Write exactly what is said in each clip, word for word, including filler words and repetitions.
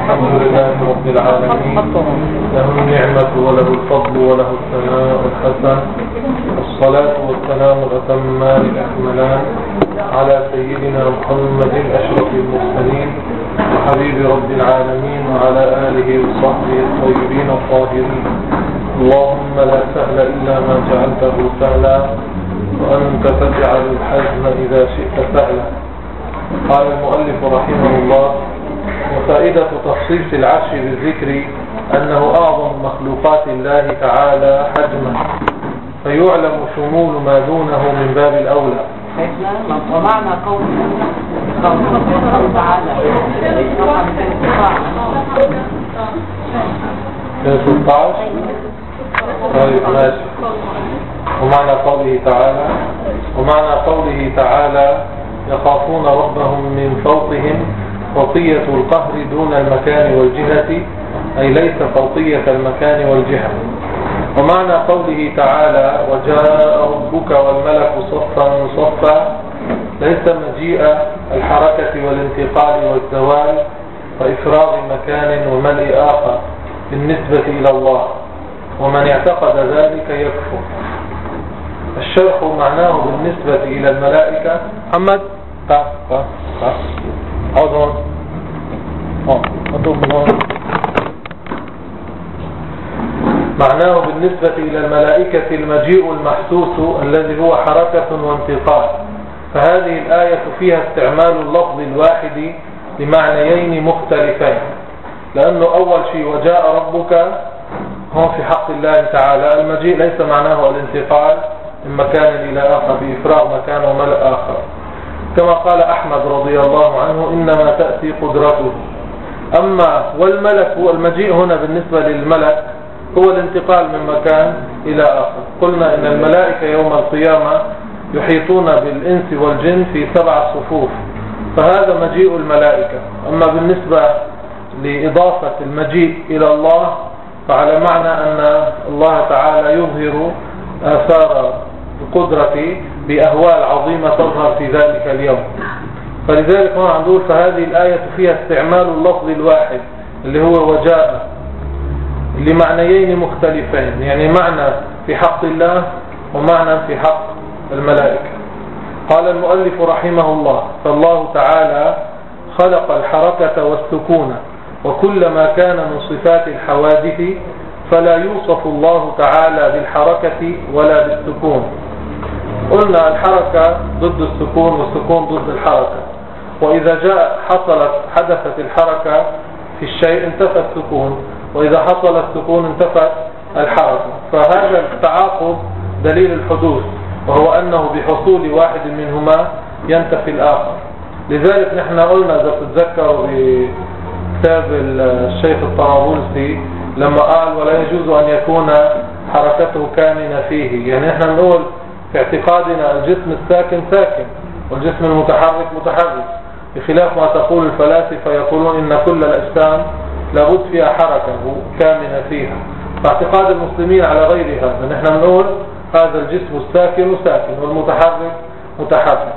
الحمد لله رب العالمين، له النعمة وله الفضل وله الثناء الحسن، والصلاة والسلام الأتمان الأكملان على سيدنا محمد أشرف المرسلين وحبيب رب العالمين وعلى آله وصحبه الطيبين الطاهرين. اللهم لا سهل إلا ما جعلته سهلا، وأنت تجعل الحزن إذا شئت سهلا. قال المؤلف رحمه الله: وفائدة تخصيص العرش بالذكر أنه أعظم مخلوقات الله تعالى حجما، فيعلم شمول ما دونه من باب الأولى. ومعنى قول الله تعالى ستة عشر. طيب ماشي. ومعنى قوله تعالى ومعنى قوله تعالى يخافون ربهم من فوقهم، فوقية القهر دون المكان والجهة، أي ليس فوقية المكان والجهة. ومعنى قوله تعالى وجاء ربك والملك صفا صفا، ليس مجيء الحركة والانتقال والزوال وإفراغ مكان وملء آخر بالنسبة إلى الله، ومن اعتقد ذلك يكفر. الشرح معناه بالنسبة إلى الملائكة. محمد تعال تعال تعال عوض هون اه اطلب من هون. معناه بالنسبة إلى الملائكة المجيء المحسوس الذي هو حركة وانتقال. فهذه الآية فيها استعمال اللفظ الواحد بمعنيين مختلفين، لأنه أول شيء وجاء ربك هون في حق الله تعالى المجيء ليس معناه الانتقال من مكان إلى آخر بإفراغ مكان وملء آخر، كما قال أحمد رضي الله عنه إنما تأتي قدرته. أما والملك المجيء هنا بالنسبة للملك هو الانتقال من مكان إلى آخر. قلنا إن الملائكة يوم القيامة يحيطون بالإنس والجن في سبع صفوف، فهذا مجيء الملائكة. أما بالنسبة لإضافة المجيء إلى الله فعلى معنى أن الله تعالى يظهر آثار القدرة بأهوال عظيمة تظهر في ذلك اليوم. فلذلك هنا نقول فهذه الآية فيها استعمال اللفظ الواحد اللي هو وجاء لمعنيين مختلفين، يعني معنى في حق الله ومعنى في حق الملائكة. قال المؤلف رحمه الله: فالله تعالى خلق الحركة والسكون وكل ما كان من صفات الحوادث، فلا يوصف الله تعالى بالحركة ولا بالسكون. قلنا الحركة ضد السكون والسكون ضد الحركة، وإذا جاء حصلت حدثت الحركة في الشيء انتفى السكون، وإذا حصل السكون انتفت الحركة. فهذا التعاقب دليل الحدوث، وهو أنه بحصول واحد منهما ينتفي الآخر. لذلك نحن قلنا إذا تتذكروا بكتاب الشيخ الطرابلسي لما قال ولا يجوز أن يكون حركته كامنة فيه، يعني نحن نقول في اعتقادنا الجسم الساكن ساكن والجسم المتحرك متحرك، بخلاف ما تقول الفلاسفة يقولون إن كل الأجسام لابد فيها حركة كامنة فيها. فاعتقاد المسلمين على غير هذا، نحن نقول هذا الجسم الساكن ساكن والمتحرك متحرك.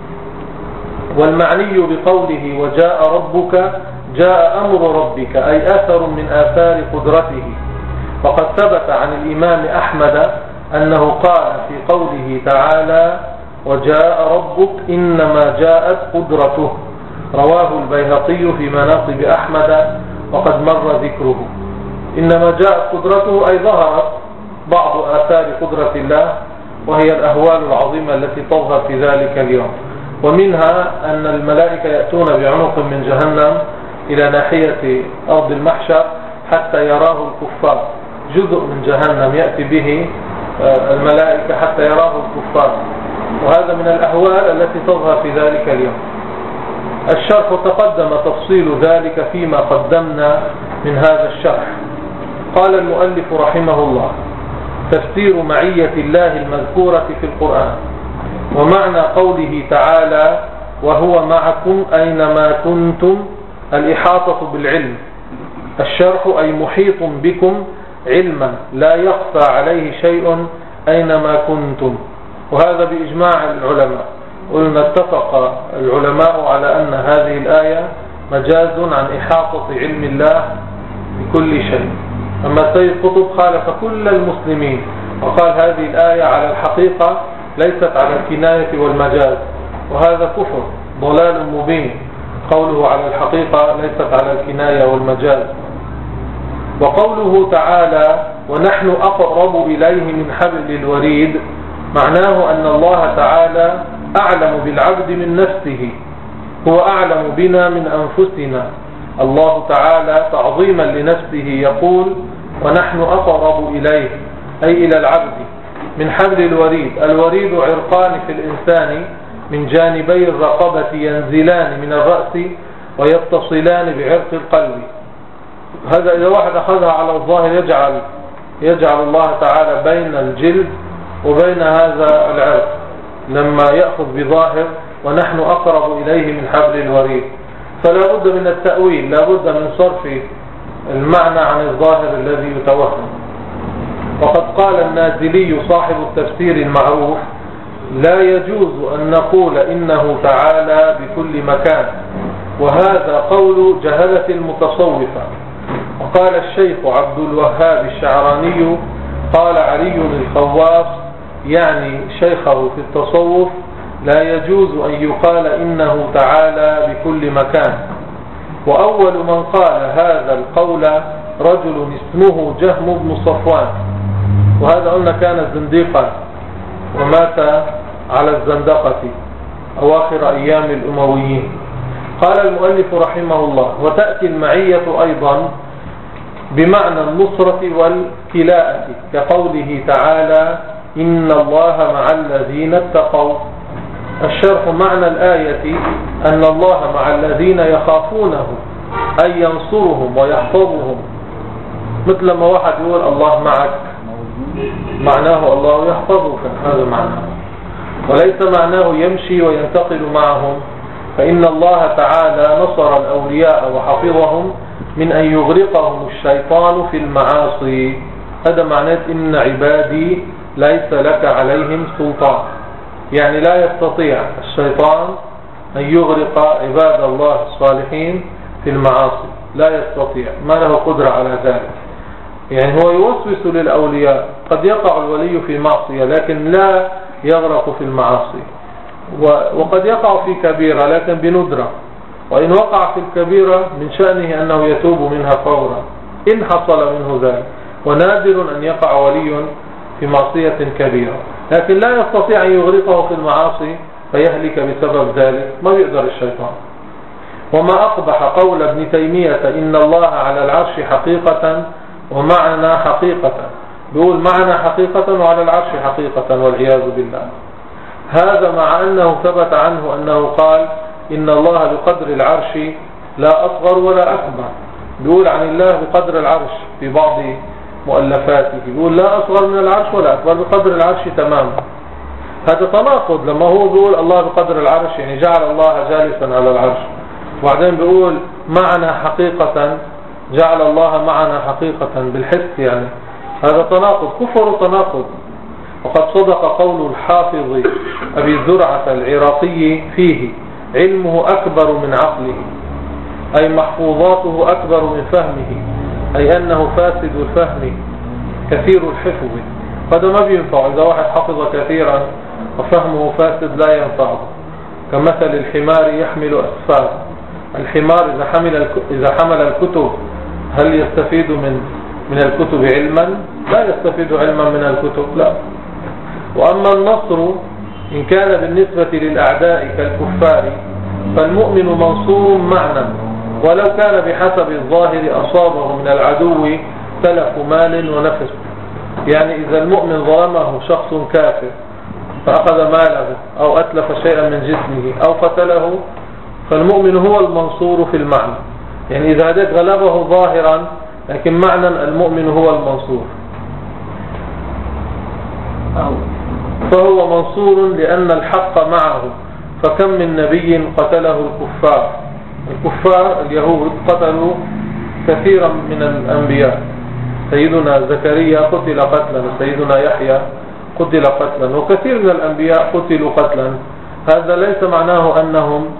والمعني بقوله وجاء ربك جاء أمر ربك، أي أثر من آثار قدرته. وقد ثبت عن الإمام أحمد أنه قال في قوله تعالى وجاء ربك إنما جاءت قدرته، رواه البيهقي في مناقب أحمد وقد مر ذكره. إنما جاءت قدرته أي ظهرت بعض آثار قدرة الله، وهي الأهوال العظيمة التي تظهر في ذلك اليوم. ومنها أن الملائكة يأتون بعنق من جهنم إلى ناحية أرض المحشر حتى يراه الكفار. جزء من جهنم يأتي به الملائكة حتى يراه الكفار، وهذا من الأهوال التي تظهر في ذلك اليوم. الشرح تقدم تفصيل ذلك فيما قدمنا من هذا الشرح. قال المؤلف رحمه الله: تفسير معية الله المذكورة في القرآن. ومعنى قوله تعالى وهو معكم أينما كنتم الإحاطة بالعلم. الشرح أي محيط بكم علما لا يخفى عليه شيء أينما كنتم، وهذا بإجماع العلماء. قلنا اتفق العلماء على أن هذه الآية مجاز عن إحاطة علم الله بكل شيء. أما سيد قطب خالف كل المسلمين وقال هذه الآية على الحقيقة ليست على الكناية والمجاز، وهذا كفر ضلال مبين. قوله على الحقيقة ليست على الكناية والمجاز. وقوله تعالى ونحن أقرب إليه من حبل الوريد، معناه أن الله تعالى أعلم بالعبد من نفسه، هو أعلم بنا من أنفسنا. الله تعالى تعظيما لنفسه يقول ونحن أقرب إليه، أي إلى العبد، من حبل الوريد. الوريد عرقان في الإنسان من جانبي الرقبة ينزلان من الرأس ويتصلان بعرق القلب. هذا إذا واحد أخذها على الظاهر يجعل يجعل الله تعالى بين الجلد وبين هذا العرق، لما يأخذ بظاهر ونحن أقرب إليه من حبل الوريد. فلا بد من التأويل، لا بد من صرف المعنى عن الظاهر الذي يتوهم. وقد قال النازلي صاحب التفسير المعروف لا يجوز أن نقول إنه تعالى بكل مكان، وهذا قول جهلة المتصوفة. وقال الشيخ عبد الوهاب الشعراني قال علي الخواص يعني شيخه في التصوف لا يجوز أن يقال إنه تعالى بكل مكان. وأول من قال هذا القول رجل اسمه جهم بن صفوان، وهذا قلنا كان زنديقا ومات على الزندقة أواخر أيام الأمويين. قال المؤلف رحمه الله وتأتي المعية أيضا بمعنى النصرة والكلاءة، كقوله تعالى إن الله مع الذين اتقوا. الشرح معنى الآية أن الله مع الذين يخافونه، أي ينصرهم ويحفظهم. مثل ما واحد يقول الله معك، معناه الله يحفظك، هذا معناه، وليس معناه يمشي وينتقل معهم. فإن الله تعالى نصر الأولياء وحفظهم من أن يغرقهم الشيطان في المعاصي. هذا معناه إن عبادي ليس لك عليهم سلطان، يعني لا يستطيع الشيطان أن يغرق عباد الله الصالحين في المعاصي، لا يستطيع، ما له قدرة على ذلك. يعني هو يوسوس للأولياء، قد يقع الولي في معصية لكن لا يغرق في المعاصي، وقد يقع في كبيرة لكن بندرة، وإن وقع في الكبيرة من شأنه أنه يتوب منها فورا إن حصل منه ذلك. ونادر أن يقع ولي في معصية كبيرة لكن لا يستطيع أن يغرقه في المعاصي فيهلك بسبب ذلك، ما بيقدر الشيطان. وما أقبح قول ابن تيمية إن الله على العرش حقيقة ومعنا حقيقة، بيقول معنا حقيقة وعلى العرش حقيقة والعياذ بالله. هذا مع أنه ثبت عنه أنه قال إن الله بقدر العرش لا أصغر ولا أكبر. بيقول عن الله بقدر العرش في بعض مؤلفاته، بيقول لا أصغر من العرش ولا أكبر، بقدر العرش تماما. هذا تناقض لما هو بيقول الله بقدر العرش يعني جعل الله جالسا على العرش، وبعدين بيقول معنا حقيقة جعل الله معنا حقيقة بالحس، يعني هذا تناقض، كفر وتناقض. وقد صدق قول الحافظ أبي زرعة العراقي فيه علمه أكبر من عقله، أي محفوظاته أكبر من فهمه، أي أنه فاسد الفهم كثير الحفظ. هذا ما بينفع، إذا واحد حفظ كثيرا وفهمه فاسد لا ينفعه. كمثل الحمار يحمل أسفار، الحمار إذا حمل إذا حمل الكتب هل يستفيد من من الكتب علما؟ لا يستفيد علما من الكتب، لا. وأما النصر إن كان بالنسبة للأعداء كالكفار فالمؤمن منصور معنى، ولو كان بحسب الظاهر أصابه من العدو تلف مال ونفس. يعني إذا المؤمن ظلمه شخص كافر فأخذ ماله أو أتلف شيئا من جسمه أو قتله، فالمؤمن هو المنصور في المعنى. يعني إذا هذاك غلبه ظاهرا لكن معنى المؤمن هو المنصور، فهو منصور لأن الحق معه. فكم من نبي قتله الكفار، الكفار اليهود قتلوا كثيرا من الأنبياء. سيدنا زكريا قتل قتلا، سيدنا يحيى قتل قتلا، وكثير من الأنبياء قتلوا قتلا. هذا ليس معناه أنهم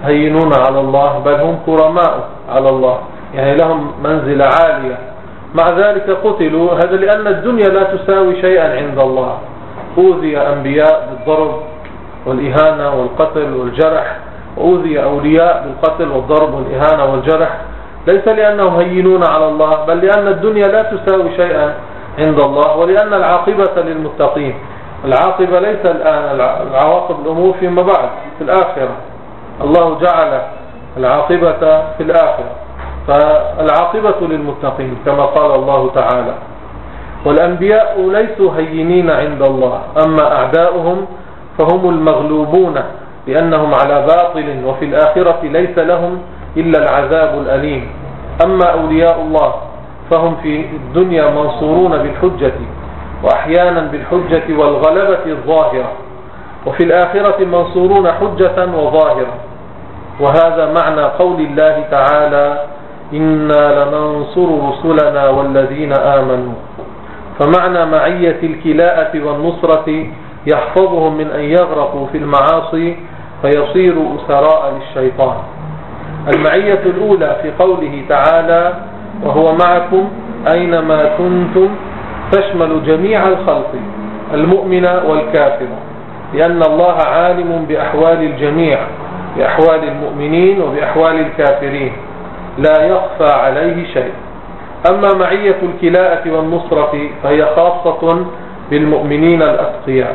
هينون على الله، بل هم كرماء على الله، يعني لهم منزلة عالية. مع ذلك قتلوا، هذا لأن الدنيا لا تساوي شيئا عند الله. أوذي أنبياء بالضرب والإهانة والقتل والجرح، وأوذي أولياء بالقتل والضرب والإهانة والجرح، ليس لأنهم هينون على الله، بل لأن الدنيا لا تساوي شيئا عند الله، ولأن العاقبة للمتقين. العاقبة ليس الآن، العواقب الأمور فيما بعد في الآخرة. الله جعل العاقبة في الآخرة، فالعاقبة للمتقين كما قال الله تعالى. والأنبياء ليسوا هينين عند الله، أما أعداؤهم فهم المغلوبون لأنهم على باطل، وفي الآخرة ليس لهم إلا العذاب الأليم. أما أولياء الله فهم في الدنيا منصورون بالحجة، وأحيانا بالحجة والغلبة الظاهرة، وفي الآخرة منصورون حجة وظاهرة. وهذا معنى قول الله تعالى: إنا لننصر رسلنا والذين آمنوا. فمعنى معية الكلاءة والنصرة يحفظهم من أن يغرقوا في المعاصي فيصيروا أسراء للشيطان. المعية الأولى في قوله تعالى: وهو معكم أينما كنتم، تشمل جميع الخلق المؤمن والكافر، لأن الله عالم بأحوال الجميع، بأحوال المؤمنين وبأحوال الكافرين، لا يخفى عليه شيء. أما معية الكلاءة والنصرة فهي خاصة بالمؤمنين الأتقياء.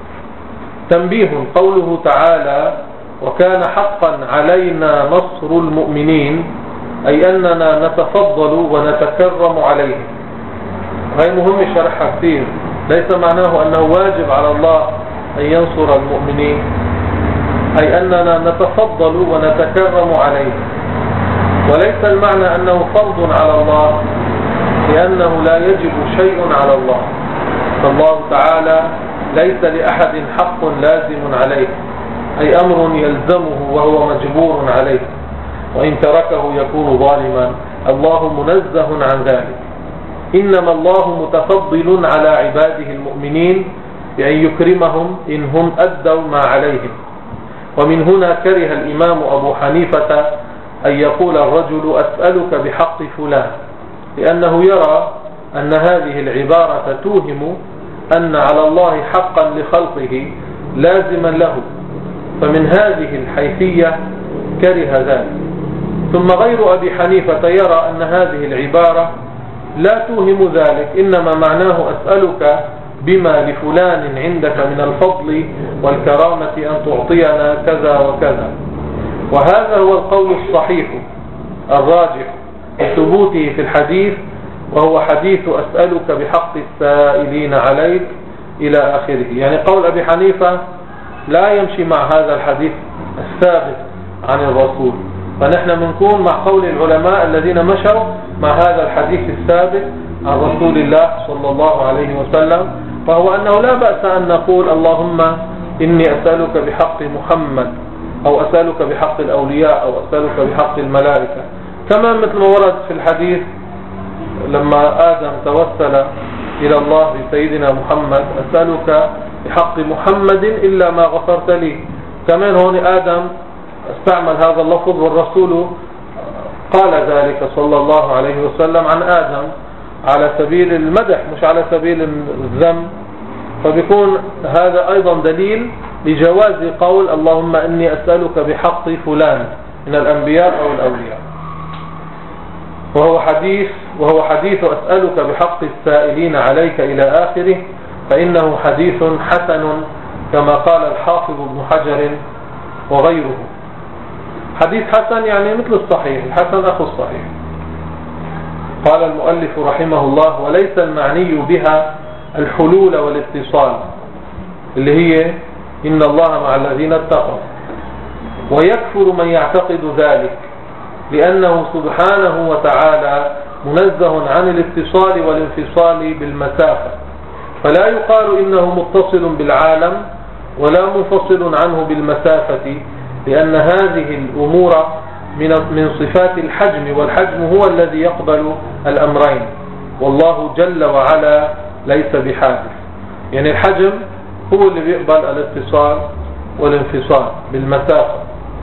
تنبيه: قوله تعالى: وكان حقا علينا نصر المؤمنين، أي أننا نتفضل ونتكرم عليهم. هاي مهم شرحها كثير. ليس معناه أنه واجب على الله أن ينصر المؤمنين، أي أننا نتفضل ونتكرم عليهم. وليس المعنى أنه فرض على الله، لأنه لا يجب شيء على الله، فالله تعالى ليس لأحد حق لازم عليه، أي أمر يلزمه وهو مجبور عليه، وإن تركه يكون ظالما. الله منزه عن ذلك. إنما الله متفضل على عباده المؤمنين بأن يكرمهم إن هم أدوا ما عليهم. ومن هنا كره الإمام أبو حنيفة أن يقول الرجل: أسألك بحق فلان، لأنه يرى أن هذه العبارة توهم أن على الله حقا لخلقه لازما له، فمن هذه الحيثية كره ذلك. ثم غير أبي حنيفة يرى أن هذه العبارة لا توهم ذلك، إنما معناه: أسألك بما لفلان عندك من الفضل والكرامة أن تعطينا كذا وكذا. وهذا هو القول الصحيح الراجح بثبوته في الحديث، وهو حديث أسألك بحق السائلين عليك إلى آخره. يعني قول أبي حنيفة لا يمشي مع هذا الحديث الثابت عن الرسول، فنحن بنكون مع قول العلماء الذين مشوا مع هذا الحديث الثابت عن رسول الله صلى الله عليه وسلم، وهو أنه لا بأس أن نقول: اللهم إني أسألك بحق محمد، أو أسألك بحق الأولياء، أو أسألك بحق الملائكة. كما مثل ما ورد في الحديث لما آدم توسل إلى الله بسيدنا محمد: أسألك بحق محمد إلا ما غفرت لي. كمان هون آدم استعمل هذا اللفظ، والرسول قال ذلك صلى الله عليه وسلم عن آدم على سبيل المدح مش على سبيل الذم. فبيكون هذا أيضا دليل لجواز قول: اللهم إني أسألك بحق فلان من الأنبياء أو الأولياء. وهو حديث وهو حديث أسألك بحق السائلين عليك إلى آخره، فإنه حديث حسن كما قال الحافظ ابن حجر وغيره. حديث حسن يعني مثل الصحيح، الحسن أخو الصحيح. قال المؤلف رحمه الله: وليس المعني بها الحلول والاتصال، اللي هي إن الله مع الذين اتقوا، ويكفر من يعتقد ذلك، لأنه سبحانه وتعالى منزه عن الاتصال والانفصال بالمسافة، فلا يقال إنه متصل بالعالم ولا منفصل عنه بالمسافة، لأن هذه الأمور من من صفات الحجم، والحجم هو الذي يقبل الأمرين، والله جل وعلا ليس بحادث. يعني الحجم هو اللي بيقبل الاتصال والانفصال بالمسافة،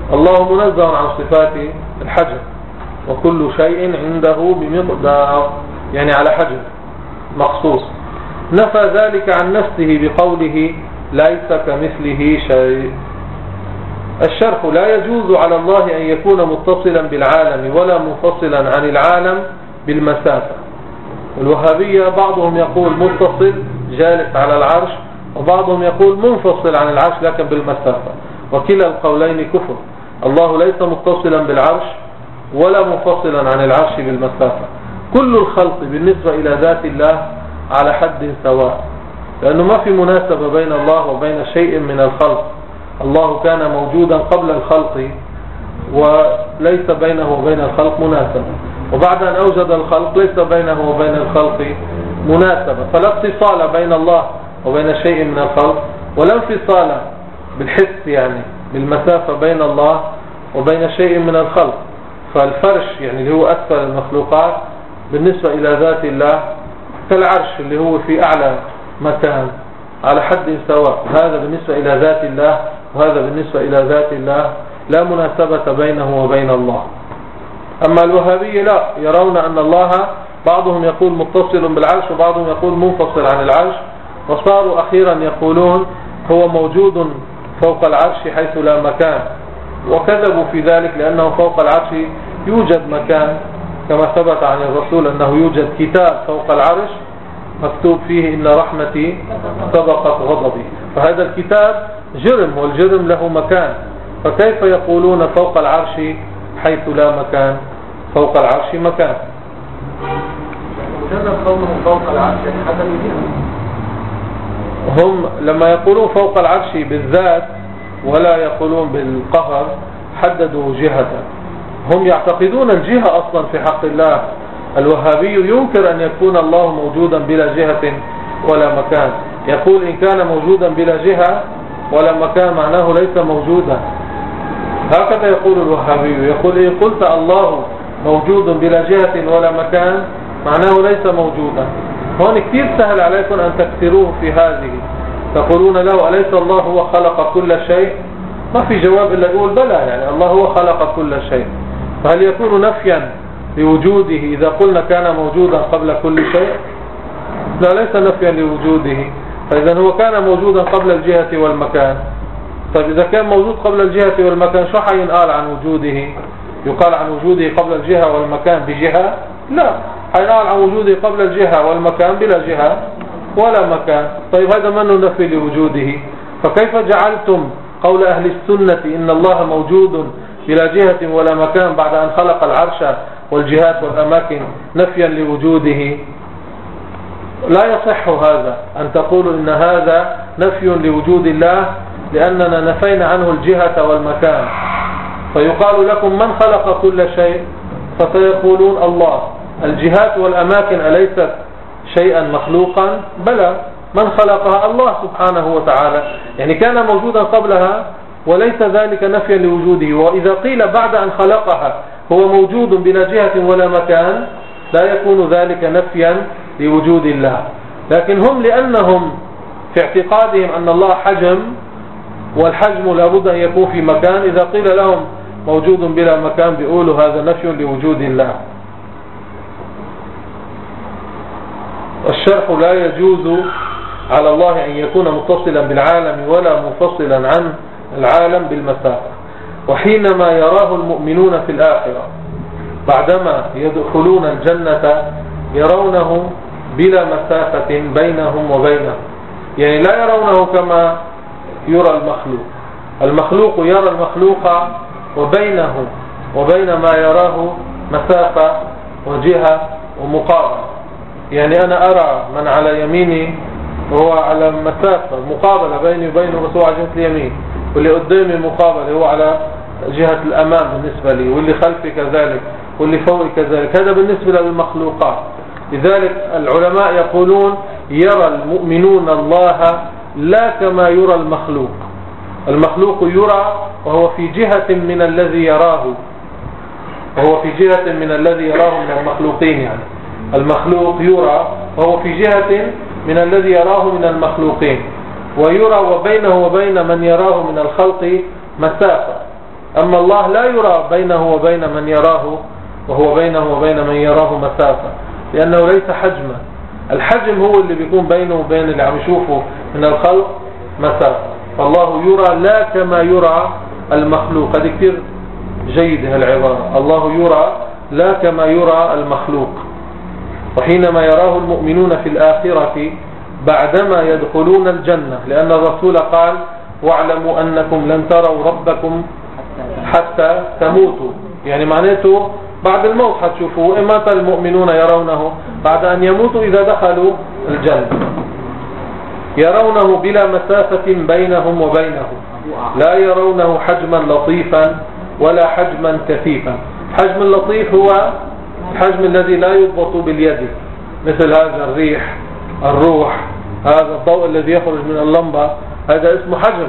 الله منزه عن صفات الحجم، وكل شيء عنده بمقدار، يعني على حجم مخصوص. نفى ذلك عن نفسه بقوله ليس كمثله شيء. الشرح: لا يجوز على الله أن يكون متصلا بالعالم ولا منفصلا عن العالم بالمسافة. الوهابية بعضهم يقول متصل جالس على العرش، وبعضهم يقول منفصل عن العرش لكن بالمسافة، وكلا القولين كفر. الله ليس متصلا بالعرش ولا منفصلا عن العرش بالمسافة. كل الخلق بالنسبة إلى ذات الله على حد سواء، لأنه ما في مناسبة بين الله وبين شيء من الخلق. الله كان موجودا قبل الخلق وليس بينه وبين الخلق مناسبة، وبعد أن أوجد الخلق ليس بينه وبين الخلق مناسبة. فلا اتصال بين الله وبين شيء من الخلق، ولا انفصال بالحس يعني بالمسافة بين الله وبين شيء من الخلق. فالفرش يعني اللي هو أسفل المخلوقات بالنسبة إلى ذات الله كالعرش اللي هو في أعلى مكان على حد سواء. هذا بالنسبة إلى ذات الله وهذا بالنسبة إلى ذات الله، لا مناسبة بينه وبين الله. أما الوهابية لا، يرون أن الله بعضهم يقول متصل بالعرش وبعضهم يقول منفصل عن العرش، وصاروا أخيرا يقولون هو موجود فوق العرش حيث لا مكان. وكذبوا في ذلك، لأنه فوق العرش يوجد مكان، كما ثبت عن الرسول أنه يوجد كتاب فوق العرش مكتوب فيه إن رحمتي سبقت غضبي. فهذا الكتاب جرم، والجرم له مكان، فكيف يقولون فوق العرش حيث لا مكان؟ فوق العرش مكان. وجد قومهم فوق العرش حتى يجيهم. هم لما يقولون فوق العرش بالذات ولا يقولون بالقهر حددوا جهة. هم يعتقدون الجهة أصلا في حق الله. الوهابي ينكر أن يكون الله موجودا بلا جهة ولا مكان، يقول إن كان موجودا بلا جهة ولا مكان معناه ليس موجودا. هكذا يقول الوهابي، يقول إن قلت الله موجود بلا جهة ولا مكان معناه ليس موجودا. هون كثير سهل عليكم أن تكثروه في هذه، تقولون له أليس الله هو خلق كل شيء؟ ما في جواب إلا يقول بلى، يعني الله هو خلق كل شيء. فهل يكون نفيا لوجوده إذا قلنا كان موجودا قبل كل شيء؟ لا، ليس نفيا لوجوده. فإذا هو كان موجودا قبل الجهة والمكان. طيب إذا كان موجود قبل الجهة والمكان شو حينقال عن وجوده؟ يقال عن وجوده قبل الجهة والمكان بجهة؟ لا، حينقال عن وجوده قبل الجهة والمكان بلا جهة ولا مكان. طيب هذا منه نفي لوجوده. فكيف جعلتم قول أهل السنة إن الله موجود بلا جهة ولا مكان بعد أن خلق العرش والجهات والأماكن نفيا لوجوده؟ لا يصح هذا أن تقولوا إن هذا نفي لوجود الله، لأننا نفينا عنه الجهة والمكان. فيقال لكم من خلق كل شيء؟ فسيقولون الله. الجهات والأماكن أليست شيئا مخلوقا؟ بلى، من خلقها؟ الله سبحانه وتعالى، يعني كان موجودا قبلها وليس ذلك نفيا لوجوده. وإذا قيل بعد أن خلقها هو موجود بلا جهة ولا مكان لا يكون ذلك نفيا لوجود الله. لكن هم لأنهم في اعتقادهم أن الله حجم، والحجم لابد أن يكون في مكان، إذا قيل لهم موجود بلا مكان بيقولوا هذا نفي لوجود الله. الشرح: لا يجوز على الله أن يكون متصلا بالعالم ولا منفصلا عن العالم بالمسافة. وحينما يراه المؤمنون في الآخرة بعدما يدخلون الجنة يرونه بلا مسافة بينهم وبينه، يعني لا يرونه كما يرى المخلوق. المخلوق يرى المخلوق وبينه وبين ما يراه مسافة وجهة ومقابلة. يعني أنا أرى من على يميني وهو على مسافة مقابلة بيني وبينه، بس هو على جهة اليمين، واللي قدامي مقابلة هو على جهة الأمام بالنسبة لي، واللي خلفي كذلك، واللي فوقي كذلك. هذا بالنسبة للمخلوقات. لذلك العلماء يقولون يرى المؤمنون الله لا كما يرى المخلوق. المخلوق يرى وهو في جهة من الذي يراه، وهو في جهة من الذي يراه من المخلوقين. يعني المخلوق يرى وهو في جهة من الذي يراه من المخلوقين، ويرى وبينه وبين من يراه من الخلق مسافة. أما الله لا يرى بينه وبين من يراه، وهو بينه وبين من يراه مسافة، لأنه ليس حجما. الحجم هو اللي بيكون بينه وبين اللي عم يشوفه من الخلق مسافة. فالله يرى لا كما يرى المخلوق. هذه كثير جيدة العبارة، الله يرى لا كما يرى المخلوق. وحينما يراه المؤمنون في الآخرة بعدما يدخلون الجنة، لأن الرسول قال واعلموا أنكم لن تروا ربكم حتى تموتوا، يعني معناته بعد الموت حتشوفوه. إمتى المؤمنون يرونه؟ بعد أن يموتوا إذا دخلوا الجنة، يرونه بلا مسافة بينهم وبينه، لا يرونه حجما لطيفا ولا حجما كثيفا. الحجم اللطيف هو الحجم الذي لا يضبط باليد، مثل هذا الريح، الروح، هذا الضوء الذي يخرج من اللمبة، هذا اسمه حجم.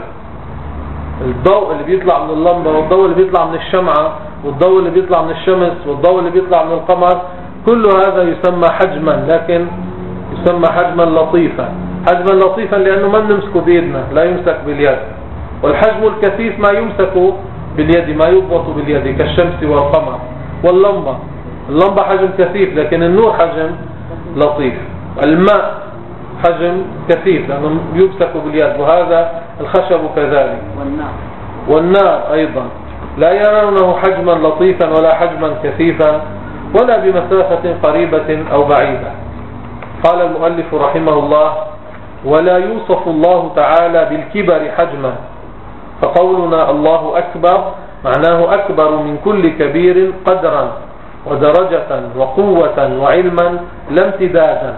الضوء اللي بيطلع من اللمبة والضوء اللي بيطلع من الشمعة والضوء اللي بيطلع من الشمس والضوء اللي بيطلع من القمر، كل هذا يسمى حجما، لكن يسمى حجما لطيفا. حجما لطيفا لأنه ما نمسكه بيدنا، لا يمسك باليد. والحجم الكثيف ما يمسك باليد، ما يضبط باليد، كالشمس والقمر واللمبة. اللمبة حجم كثيف لكن النور حجم لطيف. الماء حجم كثيف لأنه يمسك باليد، وهذا الخشب كذلك. والنار والنار أيضا لا يرونه حجما لطيفا ولا حجما كثيفا ولا بمسافة قريبة أو بعيدة. قال المؤلف رحمه الله: ولا يوصف الله تعالى بالكبر حجما، فقولنا الله أكبر معناه أكبر من كل كبير قدرا ودرجة وقوة وعلما لا امتدادا.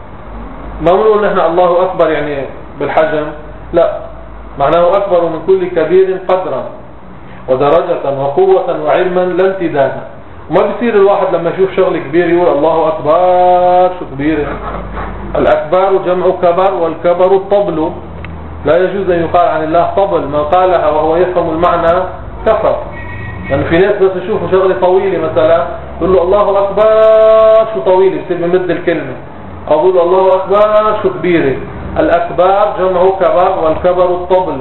ما نقول نحن الله أكبر يعني بالحجم، لا، معناه أكبر من كل كبير قدرا ودرجة وقوة وعلما لا امتدادا. وما بيصير الواحد لما يشوف شغل كبير يقول الله أكبر، شو كبير؟ الأكبر جمع كبر، والكبر الطبل. لا يجوز أن يقال عن الله طبل، من قالها وهو يفهم المعنى كفر. يعني في ناس بس يشوفوا شغلة طويلة مثلا يقول له الله أكبر شو طويلة، يصير بمد الكلمة، أو يقول له الله أكبر شو كبيرة. الأكبر جمع كبر، والكبر الطبل،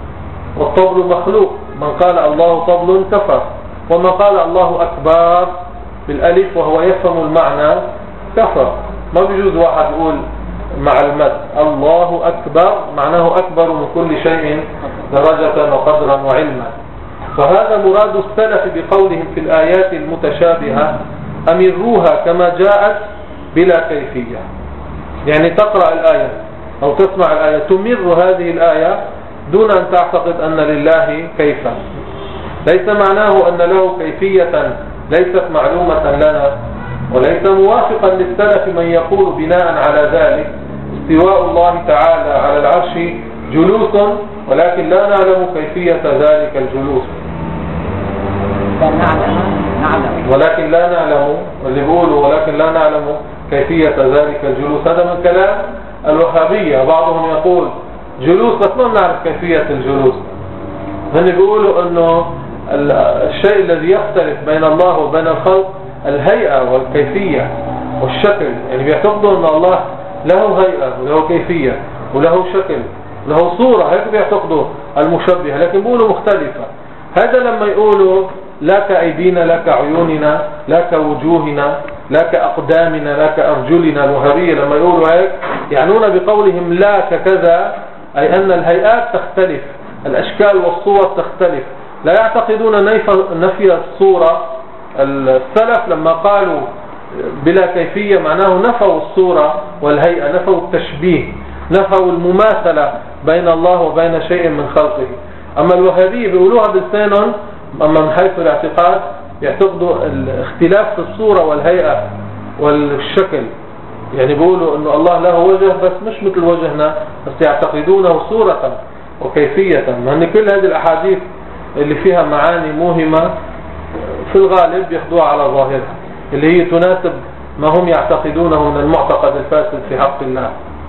والطبل مخلوق. من قال الله طبل كفر، ومن قال الله أكبر بالألف وهو يفهم المعنى كفر. ما بيجوز واحد يقول مع المد الله أكبر معناه أكبر من كل شيء درجة وقدرا وعلما. فهذا مراد السلف بقولهم في الآيات المتشابهة: أمروها كما جاءت بلا كيفية. يعني تقرأ الآية أو تسمع الآية تمر هذه الآية دون أن تعتقد أن لله كيفا. ليس معناه أن له كيفية ليست معلومة لنا، وليس موافقا للسلف من يقول بناء على ذلك: استواء الله تعالى على العرش جلوس، ولكن لا نعلم كيفية ذلك الجلوس. ولكن لا نعلم، اللي بيقولوا ولكن لا نعلم كيفية ذلك الجلوس، هذا من كلام الوهابية. بعضهم يقول جلوس بس ما نعرف كيفية الجلوس. هم بيقولوا انه الشيء الذي يختلف بين الله وبين الخلق الهيئة والكيفية والشكل. يعني بيعتقدوا ان الله له هيئة وله كيفية وله شكل له صورة، هيك بيعتقدوا المشبهة، لكن بيقولوا مختلفة. هذا لما يقولوا لا كأيدينا لا كعيوننا لا كوجوهنا لا كأقدامنا لا كأرجلنا، الوهابية لما يقولوا هيك يعنون بقولهم لا ككذا، أي أن الهيئات تختلف، الأشكال والصور تختلف. لا يعتقدون نفي الصورة. السلف لما قالوا بلا كيفية معناه نفوا الصورة والهيئة، نفوا التشبيه، نفوا المماثلة بين الله وبين شيء من خلقه. أما الوهابية بيقولوها بلسانهم، أما من حيث الاعتقاد يعتقدوا الاختلاف في الصورة والهيئة والشكل. يعني بيقولوا أنه الله له وجه بس مش مثل وجهنا، بس يعتقدونه صورة وكيفية. لأن كل هذه الأحاديث اللي فيها معاني موهمة في الغالب ياخدوها على ظاهرها، اللي هي تناسب ما هم يعتقدونه من المعتقد الفاسد في حق الله.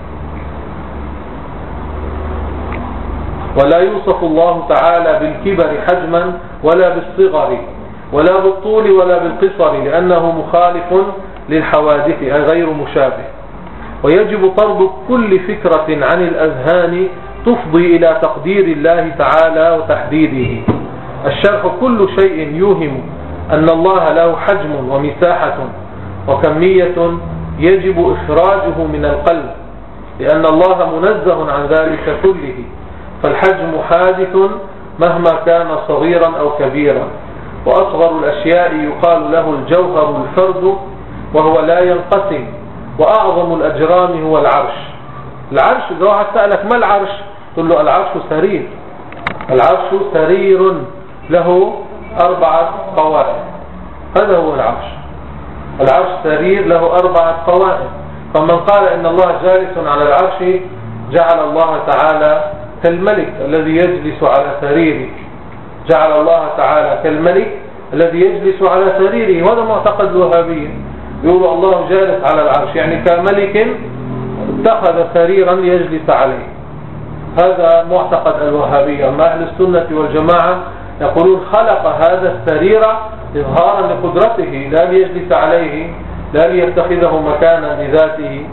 ولا يوصف الله تعالى بالكبر حجما ولا بالصغر ولا بالطول ولا بالقصر، لأنه مخالف للحوادث أي غير مشابه. ويجب طرد كل فكرة عن الأذهان تفضي إلى تقدير الله تعالى وتحديده. الشرح كل شيء يوهم أن الله له حجم ومساحة وكمية يجب إخراجه من القلب، لأن الله منزه عن ذلك كله، فالحجم حادث مهما كان صغيرا أو كبيرا. وأصغر الأشياء يقال له الجوهر الفرد، وهو لا ينقسم. وأعظم الأجرام هو العرش. العرش إذا واحد سألك ما العرش تقول له العرش سرير. العرش سرير له أربعة قوائم، هذا هو العرش. العرش سرير له أربعة قوائم. فمن قال إن الله جالس على العرش جعل الله تعالى كالملك الذي يجلس على سريره، جعل الله تعالى كالملك الذي يجلس على سريره. وهذا معتقد الوهابية، يقول الله جالس على العرش يعني كملك اتخذ سريرا يجلس عليه. هذا معتقد الوهابية. أما أهل السنة والجماعة يقولون خلق هذا السرير إظهارا لقدرته، لا ليجلس عليه، لا ليتخذه مكانا لذاته.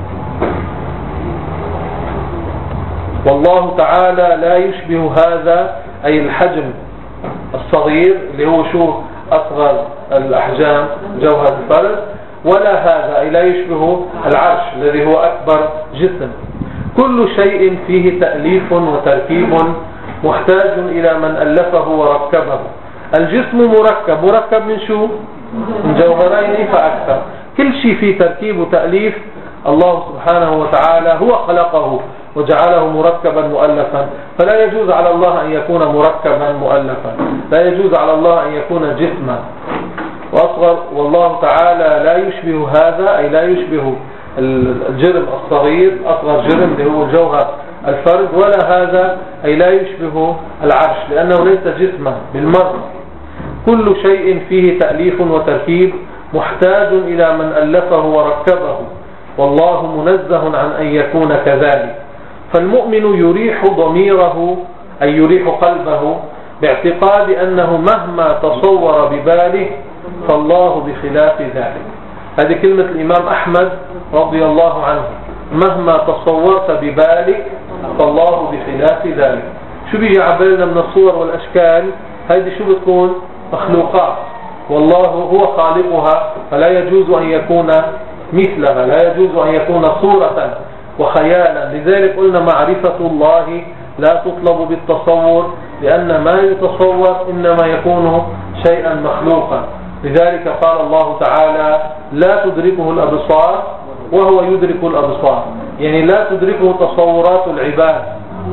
والله تعالى لا يشبه هذا، أي الحجم الصغير اللي هو شو أصغر الأحجام جوهر الفرد، ولا هذا أي لا يشبه العرش الذي هو أكبر جسم. كل شيء فيه تأليف وتركيب محتاج إلى من ألفه وركبه. الجسم مركب، مركب من شو؟ من جوهرين فأكثر. كل شيء فيه تركيب وتأليف الله سبحانه وتعالى هو خلقه وجعله مركبا مؤلفا، فلا يجوز على الله أن يكون مركبا مؤلفا، لا يجوز على الله أن يكون جسما. وأصغر والله تعالى لا يشبه هذا، أي لا يشبه الجرم الصغير أصغر جرم اللي هو الجوهر الفرد، ولا هذا أي لا يشبه العرش لأنه ليس جسما بالمرة. كل شيء فيه تأليف وتركيب محتاج إلى من ألفه وركبه، والله منزه عن أن يكون كذلك. فالمؤمن يريح ضميره أي يريح قلبه باعتقاد أنه مهما تصور بباله فالله بخلاف ذلك. هذه كلمة الإمام أحمد رضي الله عنه، مهما تصورت ببالك فالله بخلاف ذلك. شو بيجي عبالنا من الصور والأشكال؟ هذه شو بتكون؟ مخلوقات، والله هو خالقها، فلا يجوز أن يكون مثلها، لا يجوز أن يكون صورة وخيالا. لذلك قلنا معرفة الله لا تطلب بالتصور، لأن ما يتصور إنما يكون شيئا مخلوقا. لذلك قال الله تعالى لا تدركه الأبصار وهو يدرك الأبصار، يعني لا تدركه تصورات العباد،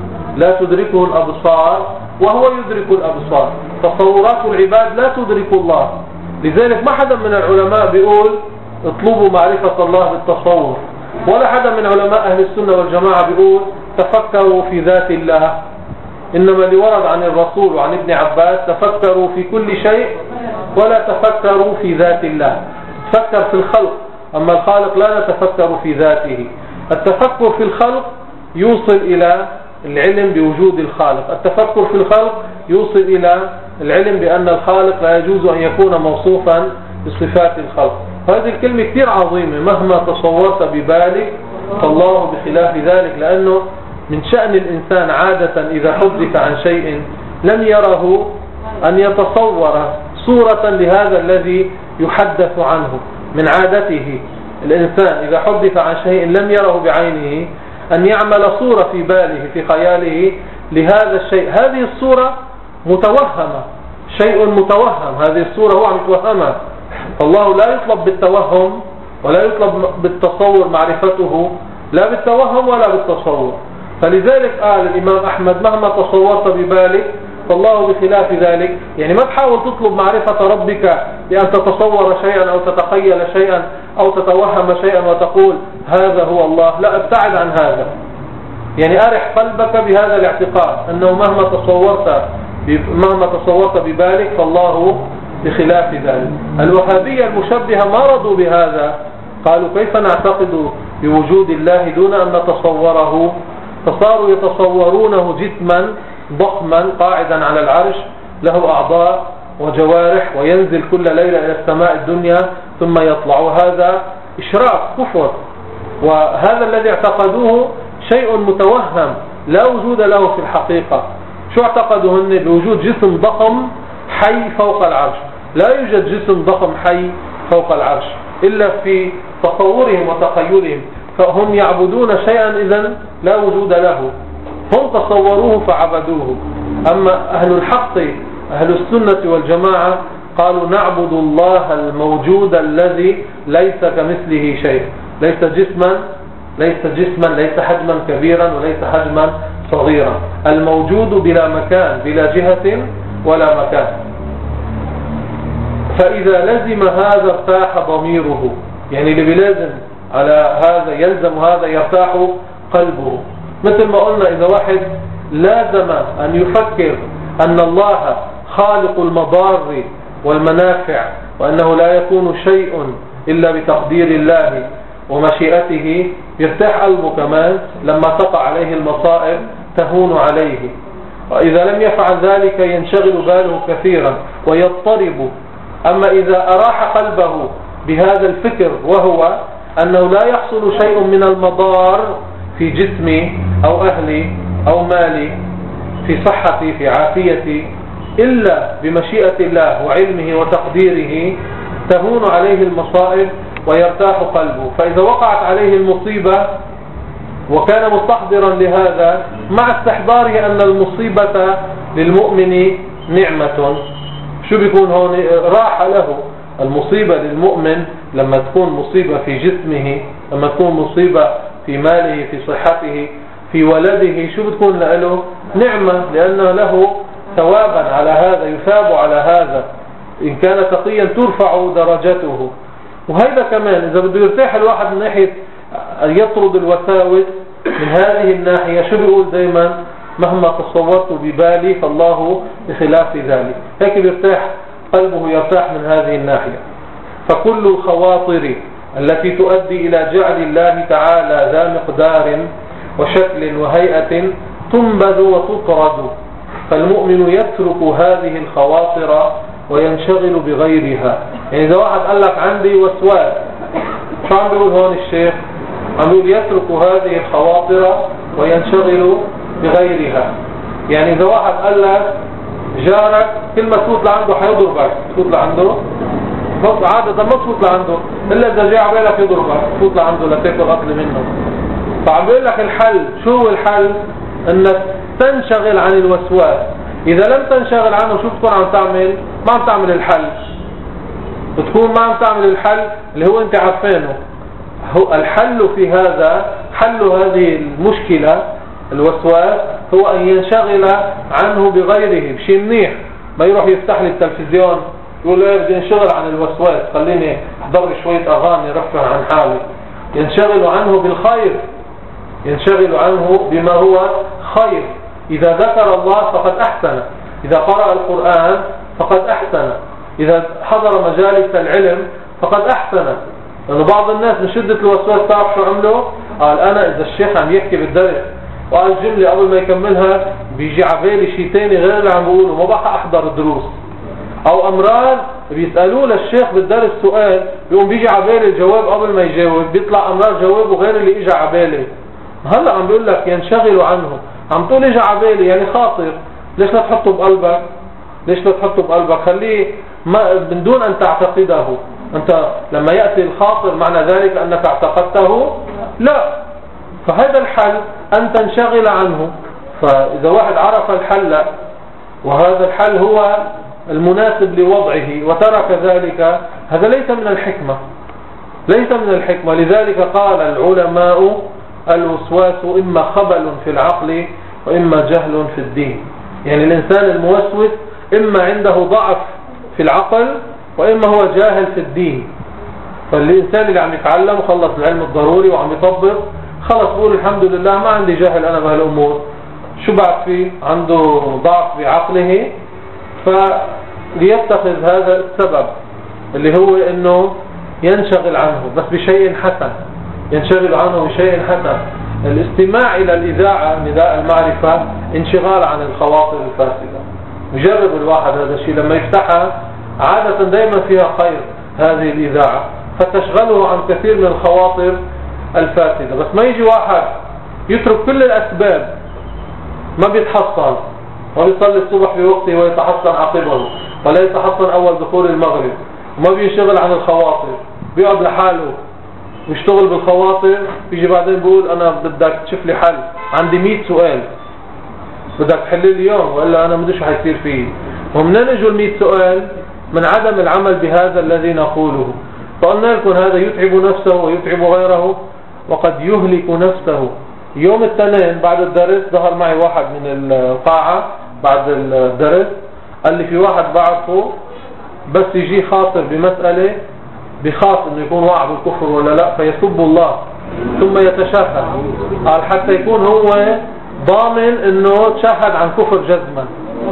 لا تدركه الأبصار وهو يدرك الأبصار. تصورات العباد لا تدرك الله. لذلك ما حدا من العلماء بيقول اطلبوا معرفة الله بالتصور، ولا حدا من علماء أهل السنة والجماعة بيقول تفكروا في ذات الله. إنما اللي ورد عن الرسول وعن ابن عباس تفكروا في كل شيء ولا تفكروا في ذات الله. تفكر في الخلق، أما الخالق لا نتفكر في ذاته. التفكر في الخلق يوصل إلى العلم بوجود الخالق، التفكر في الخلق يوصل إلى العلم بأن الخالق لا يجوز أن يكون موصوفا بصفات الخلق. هذه الكلمة كثير عظيمة، مهما تصورت ببالك فالله بخلاف ذلك، لأنه من شأن الإنسان عادة إذا حدث عن شيء لم يره أن يتصور صورة لهذا الذي يحدث عنه. من عادته الإنسان إذا حدث عن شيء لم يره بعينه أن يعمل صورة في باله في خياله لهذا الشيء. هذه الصورة متوهمة، شيء متوهم، هذه الصورة هو عم يتوهمها. الله لا يطلب بالتوهم ولا يطلب بالتصور معرفته، لا بالتوهم ولا بالتصور. فلذلك قال الإمام أحمد مهما تصورت ببالك فالله بخلاف ذلك. يعني ما تحاول تطلب معرفة ربك بأن تتصور شيئا أو تتخيل شيئا أو تتوهم شيئا وتقول هذا هو الله، لا، ابتعد عن هذا. يعني أرح قلبك بهذا الاعتقاد أنه مهما تصورت مهما تصورت ببالك فالله بخلاف ذلك. الوهابية المشبهة ما رضوا بهذا، قالوا كيف نعتقد بوجود الله دون أن نتصوره؟ فصاروا يتصورونه جسما ضخما قاعدا على العرش له أعضاء وجوارح وينزل كل ليلة إلى السماء الدنيا ثم يطلع. هذا إشراك كفر، وهذا الذي اعتقدوه شيء متوهم لا وجود له في الحقيقة. شو اعتقدوا هن؟ بوجود جسم ضخم حي فوق العرش. لا يوجد جسم ضخم حي فوق العرش إلا في تصورهم وتخيلهم، فهم يعبدون شيئا إذن لا وجود له، هم تصوروه فعبدوه. أما أهل الحق أهل السنة والجماعة قالوا نعبد الله الموجود الذي ليس كمثله شيء، ليس جسما ليس جسما ليس حجما كبيرا وليس حجما صغيرا، الموجود بلا مكان بلا جهة ولا مكان. فإذا لزم هذا ارتاح ضميره، يعني اللي بيلازم على هذا يلزم هذا يرتاح قلبه. مثل ما قلنا إذا واحد لازم أن يفكر أن الله خالق المضار والمنافع، وأنه لا يكون شيء إلا بتقدير الله ومشيئته، يرتاح قلبه كمان لما تقع عليه المصائب تهون عليه. وإذا لم يفعل ذلك ينشغل باله كثيرا ويضطرب. أما إذا أراح قلبه بهذا الفكر، وهو أنه لا يحصل شيء من المضار في جسمي أو أهلي أو مالي، في صحتي في عافيتي، إلا بمشيئة الله وعلمه وتقديره، تهون عليه المصائب ويرتاح قلبه. فإذا وقعت عليه المصيبة وكان مستحضرا لهذا مع استحضاره أن المصيبة للمؤمن نعمة، شو بيكون هون؟ راح له. المصيبة للمؤمن لما تكون مصيبة في جسمه، لما تكون مصيبة في ماله في صحته في ولده، شو بتكون له؟ نعمة، لأنه له ثوابا على هذا، يثاب على هذا. إن كان تقيا ترفع درجته. وهذا كمان إذا بده يرتاح الواحد من ناحية يطرد الوساوس من هذه الناحية، شو بيقول دايما؟ مهما تصورت ببالي فالله بخلاف ذلك. هيك بيرتاح قلبه، يرتاح من هذه الناحية. فكل الخواطر التي تؤدي إلى جعل الله تعالى ذا مقدار وشكل وهيئة تنبذ وتطرد. فالمؤمن يترك هذه الخواطر وينشغل بغيرها. يعني إذا واحد قال لك عندي وسواس، شو عم بيقول هون الشيخ؟ عم بيقول يترك هذه الخواطر وينشغل بغيرها. يعني إذا واحد قال لك جارك كل ما تفوت لعنده حيضربك، تفوت لعنده عادة ما تفوت لعنده إلا إذا جاء عبالك يضربك، تفوت لعنده لتاكل أكل منه. فعم بيقول لك الحل، شو هو الحل؟ انك تنشغل عن الوسواس. إذا لم تنشغل عنه شو تكون عم تعمل؟ ما عم تعمل الحل. بتكون ما عم تعمل الحل اللي هو انت عارفينه. هو الحل في هذا، حل هذه المشكلة الوسواس، هو أن ينشغل عنه بغيره بشيء منيح. ما يروح يفتح لي التلفزيون يقول له بدي انشغل عن الوسواس، خليني احضر شوية أغاني رفع عن حالي. ينشغل عنه بالخير، ينشغل عنه بما هو خير. إذا ذكر الله فقد أحسن، إذا قرأ القرآن فقد أحسن، إذا حضر مجالس العلم فقد أحسن. لأن بعض الناس من شدة الوسواس تعرف شو عمله؟ قال أنا إذا الشيخ عم يحكي بالدرس وقال جملة قبل ما يكملها بيجي عبالي شيء تاني غير اللي عم بقوله، ما بقى أحضر الدروس. أو أمرار بيسألوه للشيخ بالدرس سؤال بيقوم بيجي عبالي الجواب قبل ما يجاوب، بيطلع أمرار جوابه غير اللي إجا عبالي. هلا عم بيقول لك ينشغل عنه، عم تقول إجا عبالي يعني خاطر، ليش لا تحطه بقلبك؟ ليش لا تحطه بقلبك؟ خليه ما من دون أن تعتقده. أنت لما يأتي الخاطر معنى ذلك أنك اعتقدته؟ لا. فهذا الحل أن تنشغل عنه. فإذا واحد عرف الحل وهذا الحل هو المناسب لوضعه وترك ذلك، هذا ليس من الحكمة، ليس من الحكمة. لذلك قال العلماء الوسواس إما خبل في العقل وإما جهل في الدين. يعني الإنسان الموسوس إما عنده ضعف في العقل وإما هو جاهل في الدين. فالإنسان اللي عم يتعلم وخلص العلم الضروري وعم يطبق خلص بقول الحمد لله ما عندي جهل أنا بهالأمور، شو بعد فيه؟ عنده ضعف بعقله. فليتخذ هذا السبب اللي هو إنه ينشغل عنه بس بشيء حسن، ينشغل عنه بشيء حسن. الاستماع إلى الإذاعة نداء المعرفة انشغال عن الخواطر الفاسدة. يجرب الواحد هذا الشيء لما يفتحها، عادة دائما فيها خير هذه الإذاعة، فتشغله عن كثير من الخواطر الفاسدة. بس ما يجي واحد يترك كل الأسباب ما بيتحصل، وبيصلي الصبح في وقته ويتحصن عقبه، ولا يتحصن أول دخول المغرب، وما بينشغل عن الخواطر، بيقعد لحاله ويشتغل بالخواطر، بيجي بعدين بيقول أنا بدك تشوف لي حل، عندي مئة سؤال بدك تحل لي اليوم وإلا أنا مدري شو حيصير فيه. ومنين اجوا المئة سؤال؟ من عدم العمل بهذا الذي نقوله. فقلنا لكم هذا يتعب نفسه ويتعب غيره وقد يهلك نفسه. يوم الاثنين بعد الدرس ظهر معي واحد من القاعة بعد الدرس قال لي في واحد بعرفه بس يجي خاطر بمسألة بخاف انه يكون واقع بالكفر ولا لا فيسب الله ثم يتشهد، قال حتى يكون هو ضامن انه تشهد عن كفر جزما.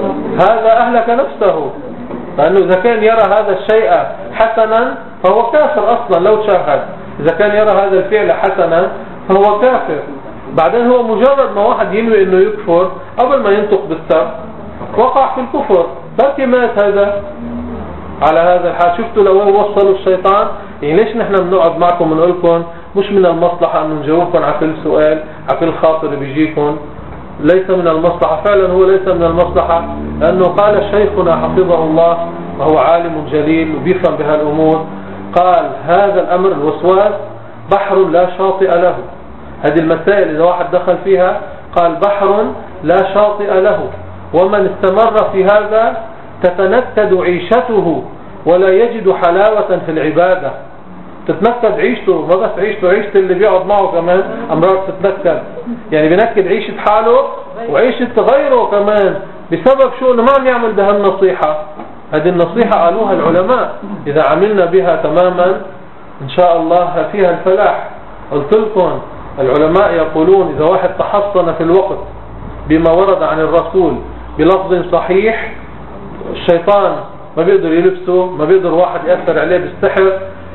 هذا اهلك نفسه، لانه اذا كان يرى هذا الشيء حسنا فهو كافر اصلا لو تشهد. اذا كان يرى هذا الفعل حسنا فهو كافر. بعدين هو مجرد ما واحد ينوي انه يكفر قبل ما ينطق بالسب وقع في الكفر، بركي مات هذا على هذا الحال. شفتوا لو وصلوا الشيطان؟ يعني ليش نحن بنقعد معكم ونقول لكم مش من المصلحة أن نجاوبكم على كل سؤال على كل خاطر بيجيكم؟ ليس من المصلحة، فعلا هو ليس من المصلحة، لأنه قال شيخنا حفظه الله وهو عالم جليل وبيفهم بهالأمور، قال هذا الأمر الوسواس بحر لا شاطئ له. هذه المسائل إذا واحد دخل فيها قال بحر لا شاطئ له، ومن استمر في هذا تتنكد عيشته ولا يجد حلاوة في العبادة. تتنكد عيشته، ما بس عيشته، عيشة اللي بيقعد معه كمان أمراض تتنكد، يعني بنكد عيشة حاله وعيشة غيره كمان بسبب شو؟ انه ما عم يعمل بها النصيحة. هذه النصيحة قالوها العلماء إذا عملنا بها تماما إن شاء الله فيها الفلاح. قلت لكم العلماء يقولون إذا واحد تحصن في الوقت بما ورد عن الرسول بلفظ صحيح الشيطان ما بيقدر يلبسه، ما بيقدر واحد يأثر عليه بالسحر،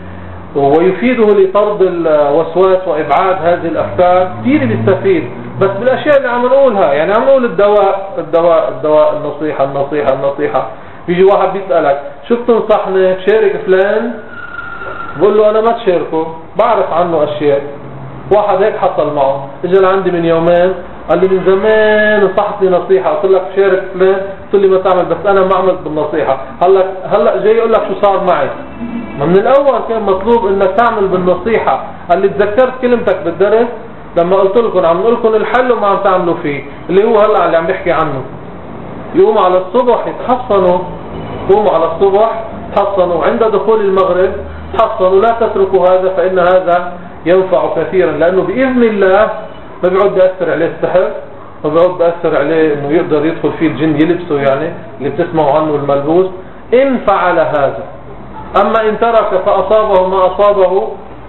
ويفيده لطرد الوسواس وإبعاد هذه الأفكار. كثير بيستفيد بس بالأشياء اللي عم نقولها، يعني عم نقول الدواء الدواء الدواء النصيحة النصيحة النصيحة. بيجي واحد بيسألك شو بتنصحني شارك فلان؟ بقول له أنا ما تشاركه، بعرف عنه أشياء. واحد هيك حصل معه، اجى لعندي من يومين قال لي من زمان نصحتني نصيحة، قلت لك شارك فلان، قلت لي ما تعمل، بس أنا ما عملت بالنصيحة. هلا هلا جاي يقول لك شو صار معي. ما من الأول كان مطلوب إنك تعمل بالنصيحة. قال لي تذكرت كلمتك بالدرس لما قلت لكم عم نقول لكم الحل وما عم تعملوا فيه، اللي هو هلا اللي عم بيحكي عنه. يقوموا على الصبح يتحصنوا، يقوموا على الصبح تحصنوا، وعند دخول المغرب تحصنوا. لا تتركوا هذا فإن هذا ينفع كثيرا، لأنه بإذن الله ما بيعود بيأثر عليه السحر، ما بيعود بيأثر عليه إنه يقدر يدخل فيه الجن يلبسه، يعني اللي بتسمعوا عنه الملبوس، إن فعل هذا. أما إن ترك فأصابه ما أصابه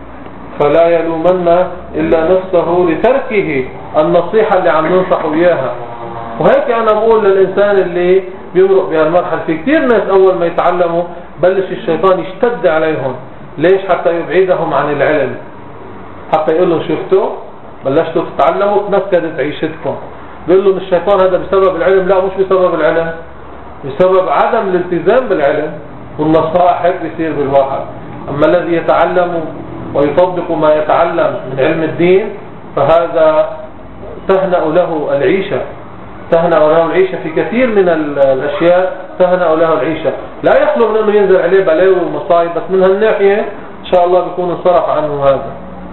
فلا يلومن إلا نفسه لتركه النصيحة اللي عم ننصحه إياها. وهيك أنا بقول للإنسان اللي بيمرق بهالمرحلة، في كتير ناس أول ما يتعلموا بلش الشيطان يشتد عليهم. ليش؟ حتى يبعدهم عن العلم، حتى يقول لهم شفتوا بلشتوا تتعلموا تنكدت عيشتكم. بيقول لهم الشيطان هذا بسبب العلم. لا، مش بسبب العلم، بسبب عدم الالتزام بالعلم والنصائح. هيك بيصير بالواحد. أما الذي يتعلم ويطبق ما يتعلم من علم الدين فهذا تهنأ له العيشة، تهنأ له العيشة في كثير من الأشياء، تهنأ له العيشة. لا يخلو من أنه ينزل عليه بلاوي ومصايب، بس من هالناحية إن شاء الله بيكون انصرف عنه هذا.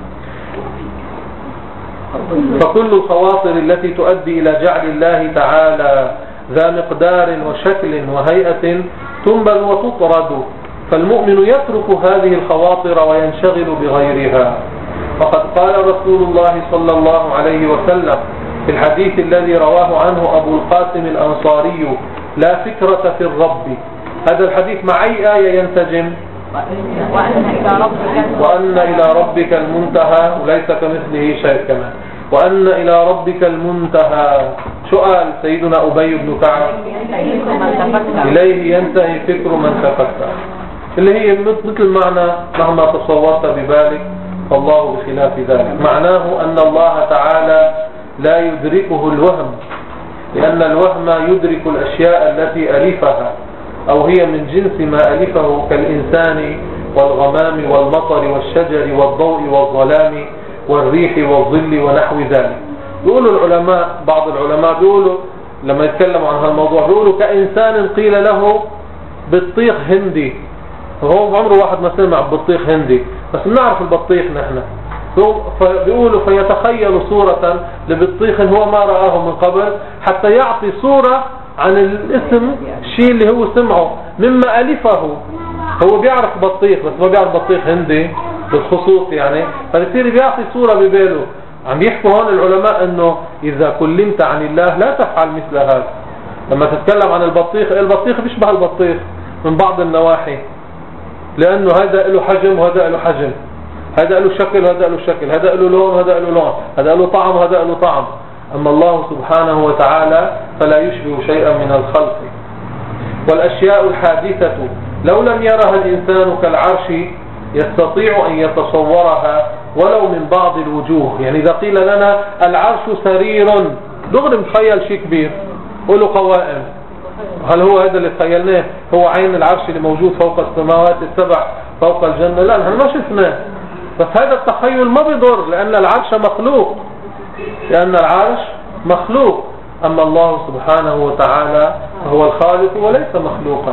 فكل الخواطر التي تؤدي إلى جعل الله تعالى ذا مقدار وشكل وهيئة تنبذ وتطرد، فالمؤمن يترك هذه الخواطر وينشغل بغيرها. وقد قال رسول الله صلى الله عليه وسلم في الحديث الذي رواه عنه أبو القاسم الأنصاري: لا فكرة في الرب. هذا الحديث مع أي آية ينسجم؟ وأن إلى ربك وأن إلى ربك المنتهى، وليس كمثله شيء كمان. وأن إلى ربك المنتهى. سؤال سيدنا أبي بن كعب: إليه ينتهي فكر من تفكر، اللي هي مثل معنى مهما تصورت ببالك فالله بخلاف ذلك. معناه أن الله تعالى لا يدركه الوهم، لأن الوهم يدرك الأشياء التي ألفها أو هي من جنس ما ألفه، كالإنسان والغمام والمطر والشجر والضوء والظلام والريح والظل ونحو ذلك. يقولوا العلماء، بعض العلماء بيقولوا لما يتكلموا عن هالموضوع بيقولوا كإنسان قيل له بطيخ هندي. هو عمره واحد ما سمع بطيخ هندي، بس بنعرف البطيخ نحن. بيقولوا فيتخيل صورة لبطيخ هو ما رآه من قبل حتى يعطي صورة عن الاسم الشيء اللي هو سمعه مما ألفه. هو بيعرف بطيخ بس ما بيعرف بطيخ هندي بالخصوص يعني، فبصير بيعطي صورة بباله. عم يحكوا هون العلماء انه اذا كلمت عن الله لا تفعل مثل هذا. لما تتكلم عن البطيخ، البطيخ بيشبه البطيخ من بعض النواحي، لانه هذا له حجم وهذا له حجم، هذا له شكل وهذا له شكل، هذا له لون وهذا له لون، هذا له طعم وهذا له طعم. اما الله سبحانه وتعالى فلا يشبه شيئا من الخلق. والاشياء الحادثة لو لم يرها الانسان كالعرش يستطيع ان يتصورها ولو من بعض الوجوه. يعني اذا قيل لنا العرش سرير دغري متخيل شيء كبير، قولوا قوائم، هل هو هذا اللي تخيلناه هو عين العرش اللي موجود فوق السماوات السبع فوق الجنة؟ لا، نحن ما شفناه، بس هذا التخيل ما بيضر لأن العرش مخلوق، لأن العرش مخلوق. أما الله سبحانه وتعالى هو الخالق وليس مخلوقا.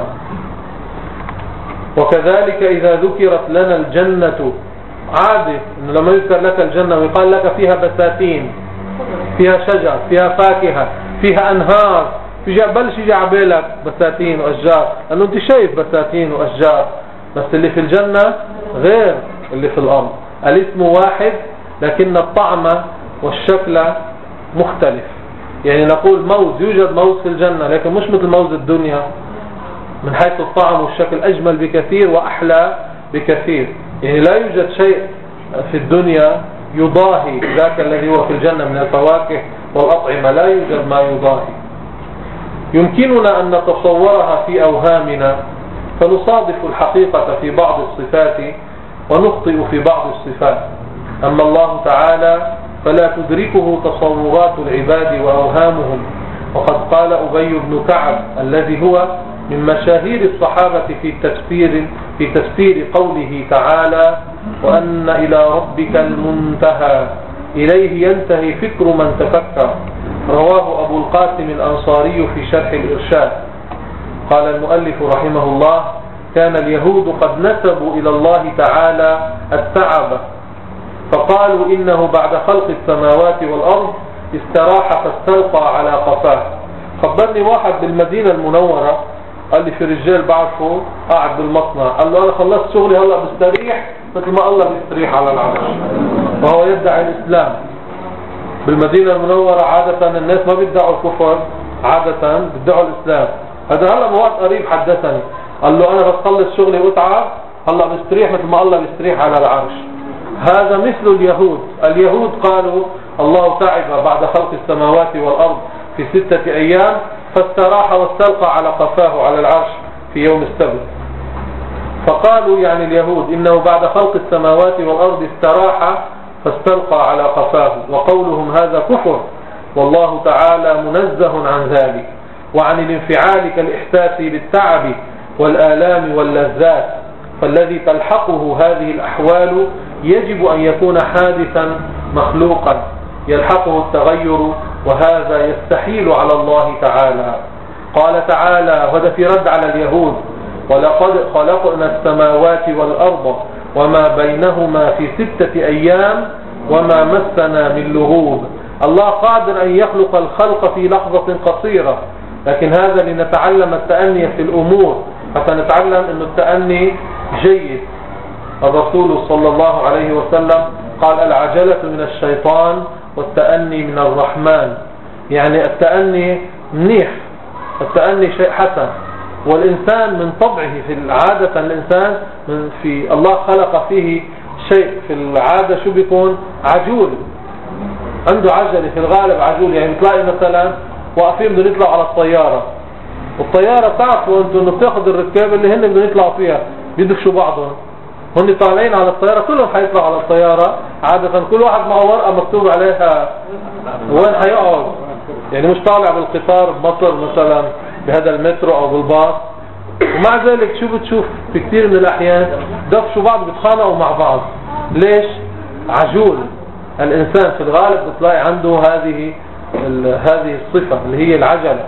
وكذلك إذا ذكرت لنا الجنة، عادي إنه لما يذكر لك الجنة ويقال لك فيها بساتين، فيها شجر، فيها فاكهة، فيها أنهار، بلش يجي عبالك بساتين وأشجار، لأنه أنت شايف بساتين وأشجار، بس اللي في الجنة غير اللي في الأرض. الاسم واحد لكن الطعم والشكل مختلف. يعني نقول موز، يوجد موز في الجنة لكن مش مثل موز الدنيا، من حيث الطعم والشكل أجمل بكثير وأحلى بكثير. يعني لا يوجد شيء في الدنيا يضاهي ذاك الذي هو في الجنة من الفواكه والأطعمة، لا يوجد ما يضاهي. يمكننا أن نتصورها في أوهامنا فنصادف الحقيقة في بعض الصفات ونخطئ في بعض الصفات. أما الله تعالى فلا تدركه تصورات العباد وأوهامهم. وقد قال أبي بن كعب الذي هو من مشاهير الصحابة في تفسير في تفسير قوله تعالى: وأن إلى ربك المنتهى، إليه ينتهي فكر من تفكر. رواه أبو القاسم الأنصاري في شرح الإرشاد. قال المؤلف رحمه الله: كان اليهود قد نسبوا إلى الله تعالى التعب، فقالوا إنه بعد خلق السماوات والأرض استراح فاستلقى على قفاه. خبرني واحد بالمدينة المنورة قال لي في رجال بعرفه قاعد بالمصنع، قال له أنا خلصت شغلي هلأ بستريح مثل ما الله بيستريح على العرش، وهو يدعي الإسلام. بالمدينة المنورة عادة الناس ما بيدعوا الكفر، عادة بيدعوا الإسلام. هذا هلأ مواد قريب حدثني قال له أنا بخلص شغلي واتعب هلأ بستريح مثل ما الله بيستريح على العرش. هذا مثل اليهود. اليهود قالوا الله تعب بعد خلق السماوات والأرض في ستة أيام فاستراح واستلقى على قفاه على العرش في يوم السبت. فقالوا يعني اليهود إنه بعد خلق السماوات والأرض استراح فاستلقى على قفاه، وقولهم هذا كفر، والله تعالى منزه عن ذلك وعن الانفعال كالإحساس بالتعب والآلام واللذات. فالذي تلحقه هذه الأحوال يجب أن يكون حادثا مخلوقا يلحقه التغير، وهذا يستحيل على الله تعالى. قال تعالى، وهذا في رد على اليهود: ولقد خلقنا السماوات والأرض وما بينهما في ستة أيام وما مسنا من لغوب. الله قادر أن يخلق الخلق في لحظة قصيرة، لكن هذا لنتعلم التأني في الأمور، حتى نتعلم أن التأني جيد. الرسول صلى الله عليه وسلم قال: العجلة من الشيطان والتأني من الرحمن. يعني التأني منيح، التأني شيء حسن، والإنسان من طبعه في العادة، الإنسان من في الله خلق فيه شيء في العادة شو بيكون؟ عجول، عنده عجلة في الغالب عجول. يعني تلاقي مثلا واقفين بدهم يطلعوا على الطيارة، والطيارة تعرفوا انتوا انه بتاخذ الركاب اللي هن بدهم يطلعوا فيها بيدفشوا بعضهم، هن طالعين على الطيارة كلهم حيطلعوا على الطيارة. عادة كل واحد معه ورقة مكتوب عليها وين حيقعد، يعني مش طالع بالقطار بمصر مثلا بهذا المترو او بالباص. ومع ذلك شو بتشوف في كثير من الأحيان دفشوا بعض، بيتخانقوا مع بعض. ليش؟ عجول. الإنسان في الغالب بتلاقي عنده هذه هذه الصفة اللي هي العجلة.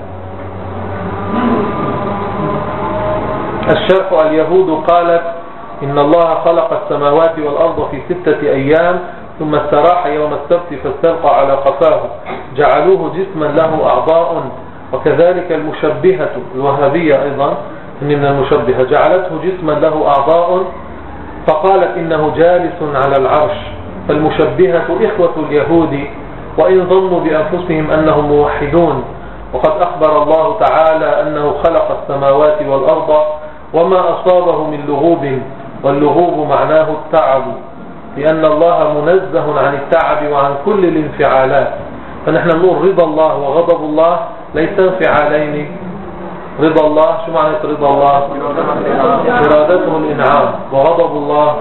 الشرح: اليهود قالت إن الله خلق السماوات والأرض في ستة أيام ثم استراح يوم السبت فاستلقى على قفاه، جعلوه جسما له أعضاء. وكذلك المشبهة الوهابية أيضا من المشبهة جعلته جسما له أعضاء فقالت إنه جالس على العرش. فالمشبهة إخوة اليهود وإن ظنوا بأنفسهم أنهم موحدون، وقد أخبر الله تعالى أنه خلق السماوات والأرض وما أصابه من لغوب، واللغوب معناه التعب، لأن الله منزه عن التعب وعن كل الانفعالات. فنحن نقول رضا الله وغضب الله ليس انفعالين. رضا الله شو معنى رضا الله؟ إرادته الإنعام، وغضب الله.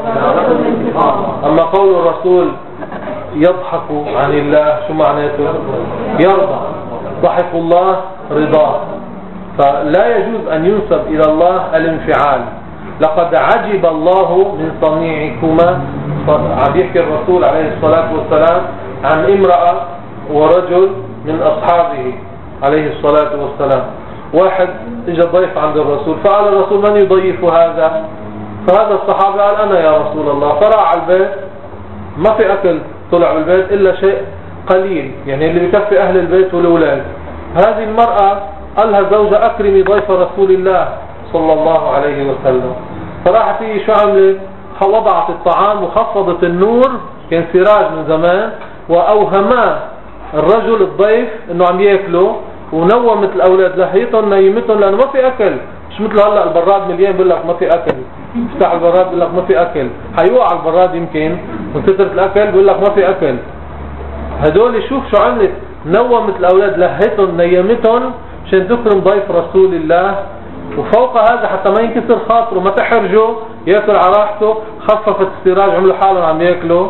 أما قول الرسول يضحك عن الله شو معناته؟ يرضى. ضحك الله رضاه. فلا يجوز أن ينسب إلى الله الانفعال. لقد عجب الله من صنيعكما. عم يحكي الرسول عليه الصلاة والسلام عن امرأة ورجل من أصحابه عليه الصلاة والسلام. واحد اجى ضيف عند الرسول، فقال الرسول من يضيف هذا؟ فهذا الصحابي قال أنا يا رسول الله. فراح على البيت ما في أكل طلع بالبيت إلا شيء قليل، يعني اللي بيكفي أهل البيت والأولاد. هذه المرأة قال لها زوجة أكرمي ضيف رسول الله صلى الله عليه وسلم. فراحت هي شو عملت؟ وضعت الطعام وخفضت النور، كان سراج من زمان، وأوهما الرجل الضيف انه عم ياكلوا، ونومت الاولاد لهيتهم نيمتهم لانه ما في اكل. مش مثل هلا البراد مليان بقول لك ما في اكل، افتح البراد بقول لك ما في اكل، حيوقع البراد يمكن من كثرة الاكل بقول لك ما في اكل. هدول شوف شو عملت، نومت الاولاد لهيتهم نيمتهم عشان تكرم ضيف رسول الله. وفوق هذا حتى ما ينكسر خاطره ما تحرجه ياكل على راحته، خففت السراج عملوا حالهم عم ياكلوا.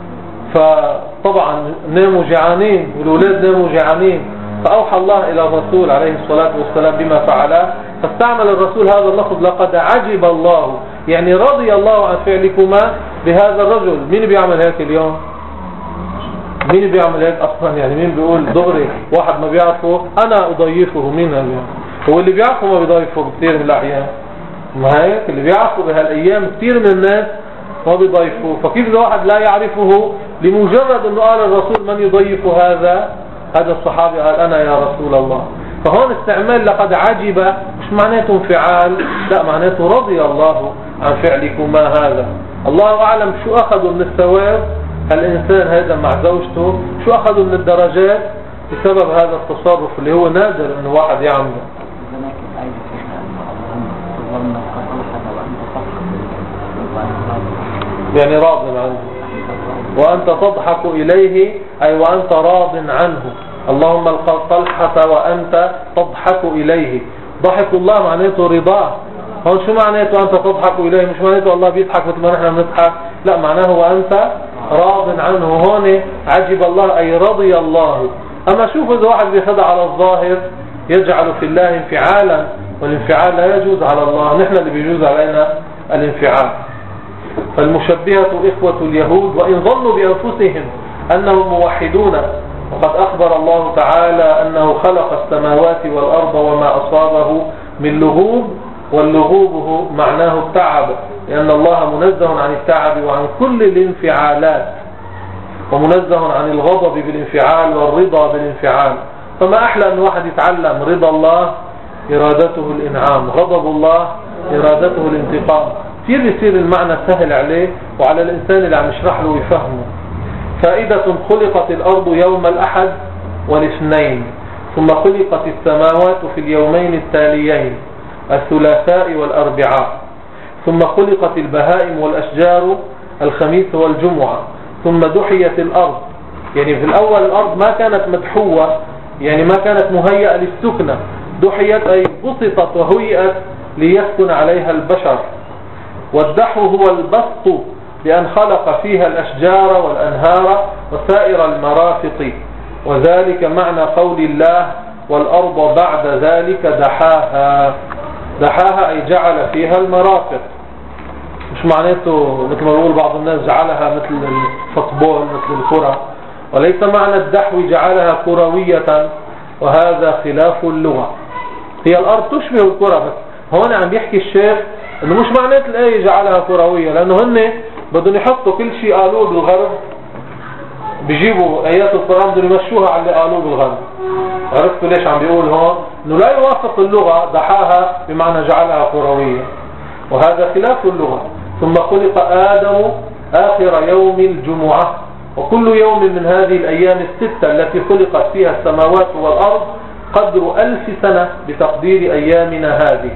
فطبعا ناموا جعانين والأولاد ناموا جعانين، فأوحى الله إلى الرسول عليه الصلاة والسلام بما فعله، فاستعمل الرسول هذا اللفظ لقد عجب الله، يعني رضي الله عن فعلكما بهذا الرجل. مين بيعمل هيك اليوم؟ مين بيعمل هيك أصلا؟ يعني مين بيقول دغري واحد ما بيعرفه أنا أضيفه؟ مين هذا؟ هو اللي بيعرفه ما بيضيفه كثير من الأحيان. ما هيك اللي بيعرفه بهالأيام كثير من الناس ما بيضيفوه. فكيف إذا واحد لا يعرفه لمجرد أنه قال الرسول من يضيف هذا؟ هذا الصحابي قال أنا يا رسول الله. فهون استعمال لقد عجب مش معناته انفعال، لا معناته رضي الله عن فعلكما هذا. الله أعلم شو أخذوا من الثواب الإنسان هذا مع زوجته، شو أخذوا من الدرجات بسبب هذا التصرف اللي هو نادر أنه واحد يعمله. يعني راض عنه وأنت تضحك إليه، أي وأنت راض عنه. اللهم القى طلحة وأنت تضحك إليه. ضحك الله معناته رضاه. هون شو معناته أنت تضحك إليه؟ مش معناته الله بيضحك مثل ما نحن بنضحك، لا معناه وأنت راض عنه. هون عجب الله أي رضي الله. أما شوف إذا واحد بيخدع على الظاهر يجعل في الله انفعالا، والانفعال لا يجوز على الله، نحن اللي بيجوز علينا الانفعال. فالمشبهة إخوة اليهود وإن ظنوا بأنفسهم أنهم موحدون، وقد أخبر الله تعالى أنه خلق السماوات والأرض وما أصابه من لغوب، واللغوب معناه التعب، لأن الله منزه عن التعب وعن كل الانفعالات، ومنزه عن الغضب بالانفعال والرضا بالانفعال. فما أحلى أن واحد يتعلم رضا الله إرادته الإنعام، غضب الله إرادته الانتقام. كثير بيصير المعنى سهل عليه وعلى الإنسان اللي عم يشرح له ويفهمه. فائدة: خلقت الأرض يوم الأحد والاثنين، ثم خلقت السماوات في اليومين التاليين الثلاثاء والأربعاء، ثم خلقت البهائم والأشجار الخميس والجمعة، ثم دحيت الأرض. يعني في الأول الأرض ما كانت مدحوة، يعني ما كانت مهيئة للسكنة، دحيت أي بسطت وهيئت ليسكن عليها البشر. والدحو هو البسط، لأن خلق فيها الأشجار والأنهار وسائر المرافق، وذلك معنى قول الله والأرض بعد ذلك دحاها. دحاها أي جعل فيها المرافق، مش معناته مثل ما يقول بعض الناس جعلها مثل الفوتبول مثل الكرة، وليس معنى الدحو جعلها كروية، وهذا خلاف اللغة. هي الأرض تشبه الكرة، بس هون عم بيحكي الشيخ انه مش معنات الآية جعلها كروية، لأنه هن بدهم يحطوا كل شيء قالوه بالغرب، بيجيبوا آيات القرآن بدهم يمشوها على اللي قالوه بالغرب. عرفتوا ليش عم بيقول هون؟ انه لا يوافق اللغة، دحاها بمعنى جعلها كروية، وهذا خلاف اللغة. ثم خلق آدم آخر يوم الجمعة، وكل يوم من هذه الأيام الستة التي خلقت فيها السماوات والأرض قدر ألف سنة بتقدير أيامنا هذه.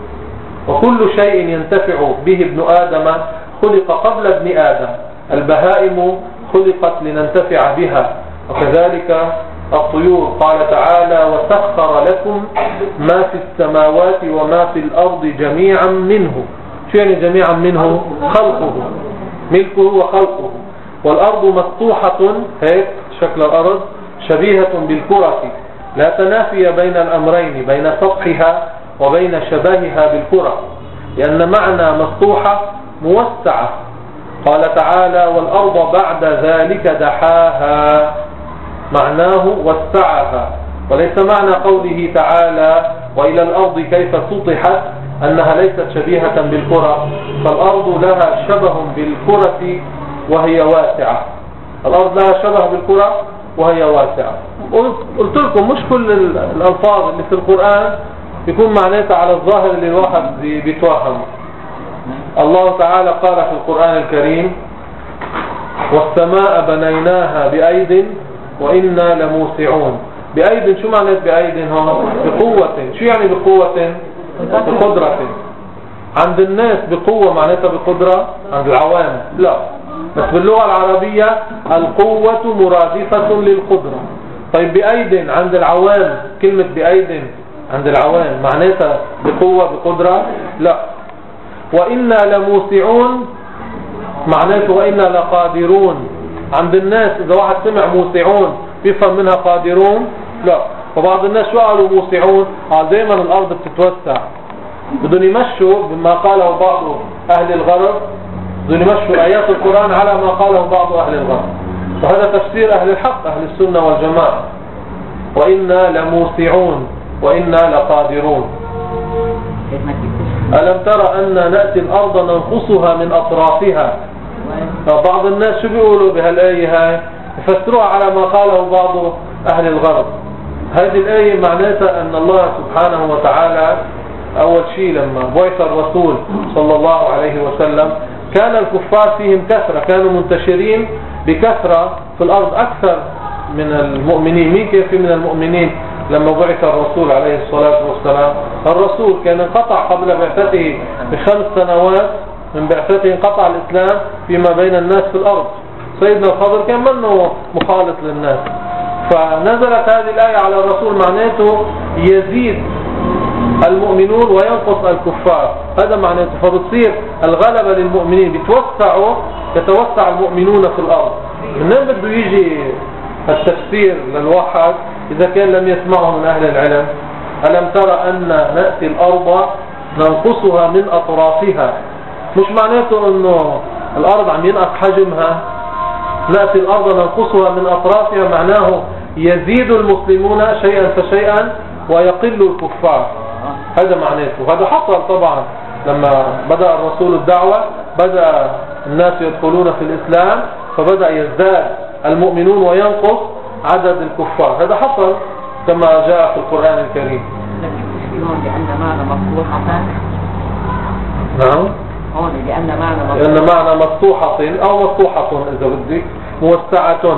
وكل شيء ينتفع به ابن آدم خلق قبل ابن آدم. البهائم خلقت لننتفع بها، وكذلك الطيور. قال تعالى: وسخر لكم ما في السماوات وما في الأرض جميعا منه. شو يعني جميعا منه؟ خلقه، ملكه وخلقه. والأرض مسطوحة، هيك شكل الأرض شبيهة بالكرة، لا تنافي بين الأمرين، بين سطحها وبين شبهها بالكرة، لأن معنى مسطوحة موسعة. قال تعالى: والأرض بعد ذلك دحاها، معناه وسعها. وليس معنى قوله تعالى: وإلى الأرض كيف سطحت أنها ليست شبيهة بالكرة، فالأرض لها شبه بالكرة وهي واسعة. الأرض لها شبه بالكرة وهي واسعة. قلت لكم مش كل الألفاظ اللي في القرآن يكون معناتها على الظاهر اللي الواحد بيتوهم. الله تعالى قال في القرآن الكريم: والسماء بنيناها بأيد وإنا لموسعون. بأيد شو معنات بأيد هون؟ بقوة. شو يعني بقوة؟ بقدرة. عند الناس بقوة معناتها بقدرة، عند العوام لا. بس باللغة العربية القوة مرادفة للقدرة. طيب بأيد عند العوام، كلمة بأيد عند العوام معناتها بقوة بقدرة؟ لا. وإنا لموسعون معناته وإنا لقادرون. عند الناس إذا واحد سمع موسعون بيفهم منها قادرون؟ لا. فبعض الناس شو قالوا موسعون؟ قال دائما الأرض بتتوسع. بدون يمشوا بما قاله بعض أهل الغرب، بدون يمشوا آيات القرآن على ما قاله بعض أهل الغرب. فهذا تفسير أهل الحق، أهل السنة والجماعة. وإنا لموسعون وإنا لقادرون. ألم ترى أن نأتي الأرض ننقصها من أطرافها؟ بعض الناس شو بيقولوا بهالآية هاي؟ يفسروها على ما قاله بعض أهل الغرب. هذه الآية معناتها أن الله سبحانه وتعالى أول شيء لما بعث الرسول صلى الله عليه وسلم كان الكفار فيهم كثرة، كانوا منتشرين بكثرة في الأرض أكثر من المؤمنين. مين كان في من المؤمنين لما بعث الرسول عليه الصلاة والسلام؟ الرسول كان انقطع قبل بعثته بخمس سنوات، من بعثته انقطع الإسلام فيما بين الناس في الأرض. سيدنا الخضر كان منه مخالط للناس، فنزلت هذه الآية على الرسول معناته يزيد المؤمنون وينقص الكفار. هذا معناته فبتصير الغلبة للمؤمنين، بتوسعوا يتوسع المؤمنون في الأرض. منين بده يجي التفسير للواحد إذا كان لم يسمعه من أهل العلم؟ ألم ترى أن نأتي الأرض ننقصها من أطرافها، مش معناته أنه الأرض عم ينقص حجمها. نأتي الأرض ننقصها من أطرافها معناه يزيد المسلمون شيئا فشيئا ويقل الكفار. هذا معناته. وهذا حصل طبعا لما بدأ الرسول الدعوة، بدأ الناس يدخلون في الإسلام، فبدأ يزداد المؤمنون وينقص عدد الكفار. هذا حصل كما جاء في القرآن الكريم. لأن معنى مفتوحة. نعم. هون لأن معنى لأن معنى مفتوحة أو مفتوحة إذا بدك موسعة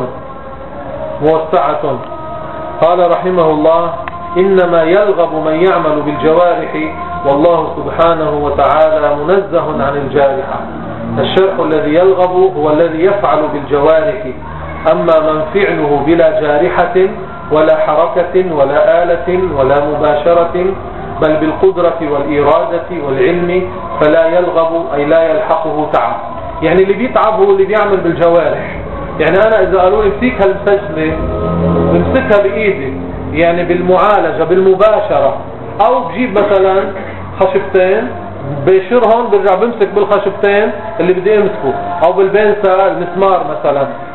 موسعة. قال رحمه الله: إنما يلغب من يعمل بالجوارح، والله سبحانه وتعالى منزه عن الجارحة. الشرح الذي يلغب هو الذي يفعل بالجوارح، أما من فعله بلا جارحة ولا حركة ولا آلة ولا مباشرة بل بالقدرة والإرادة والعلم فلا يلغب، أي لا يلحقه تعب. يعني اللي بيتعب هو اللي بيعمل بالجوارح. يعني أنا إذا قالوا لي امسكها المسجلة بمسكها بإيدي، يعني بالمعالجة بالمباشرة، أو بجيب مثلا خشبتين بيشرهم برجع بمسك بالخشبتين اللي بدي امسكه، أو بالبنسة المسمار مثلا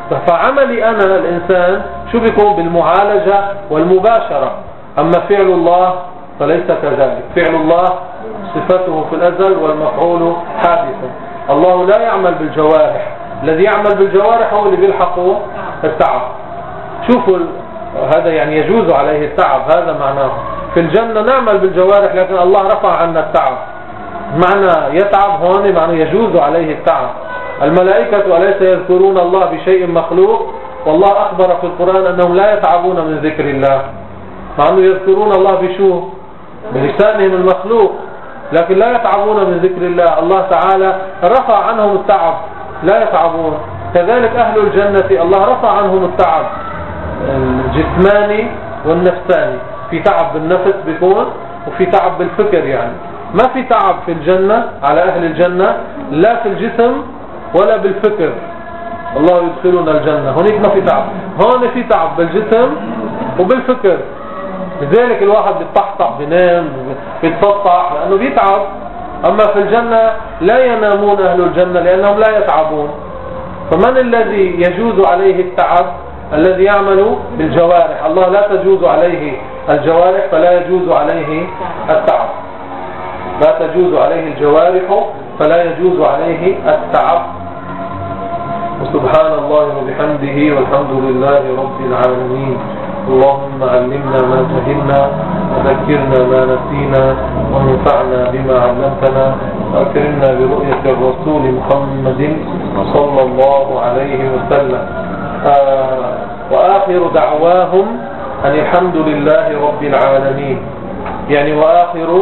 فعملي أنا الإنسان شو بيكون بالمعالجة والمباشرة. أما فعل الله فليس كذلك. فعل الله صفته في الأزل والمفعول حادثا. الله لا يعمل بالجوارح، الذي يعمل بالجوارح هو اللي بيلحقه التعب. شوفوا هذا يعني يجوز عليه التعب، هذا معناه. في الجنة نعمل بالجوارح لكن الله رفع عنا التعب. معنى يتعب هون معنى يجوز عليه التعب. الملائكة أليس يذكرون الله بشيء مخلوق؟ والله أخبر في القرآن أنهم لا يتعبون من ذكر الله، مع أنه يذكرون الله بشو؟ بلسانهم المخلوق، لكن لا يتعبون من ذكر الله. الله تعالى رفع عنهم التعب، لا يتعبون. كذلك أهل الجنة الله رفع عنهم التعب الجسماني والنفساني. في تعب بالنفس بيكون وفي تعب بالفكر، يعني ما في تعب في الجنة على أهل الجنة لا في الجسم ولا بالفكر. الله يدخلنا الجنة، هونيك ما في تعب. هون في تعب بالجسم وبالفكر. لذلك الواحد بيتطحطح بينام بيتسطح لأنه بيتعب. أما في الجنة لا ينامون أهل الجنة لأنهم لا يتعبون. فمن الذي يجوز عليه التعب؟ الذي يعمل بالجوارح. الله لا تجوز عليه الجوارح فلا يجوز عليه التعب. لا تجوز عليه الجوارح فلا يجوز عليه التعب. وسبحان الله وبحمده والحمد لله رب العالمين. اللهم علمنا ما جهلنا وذكرنا ما نسينا وانفعنا بما علمتنا وأكرمنا برؤية الرسول محمد صلى الله عليه وسلم. آه وآخر دعواهم أن الحمد لله رب العالمين، يعني وآخر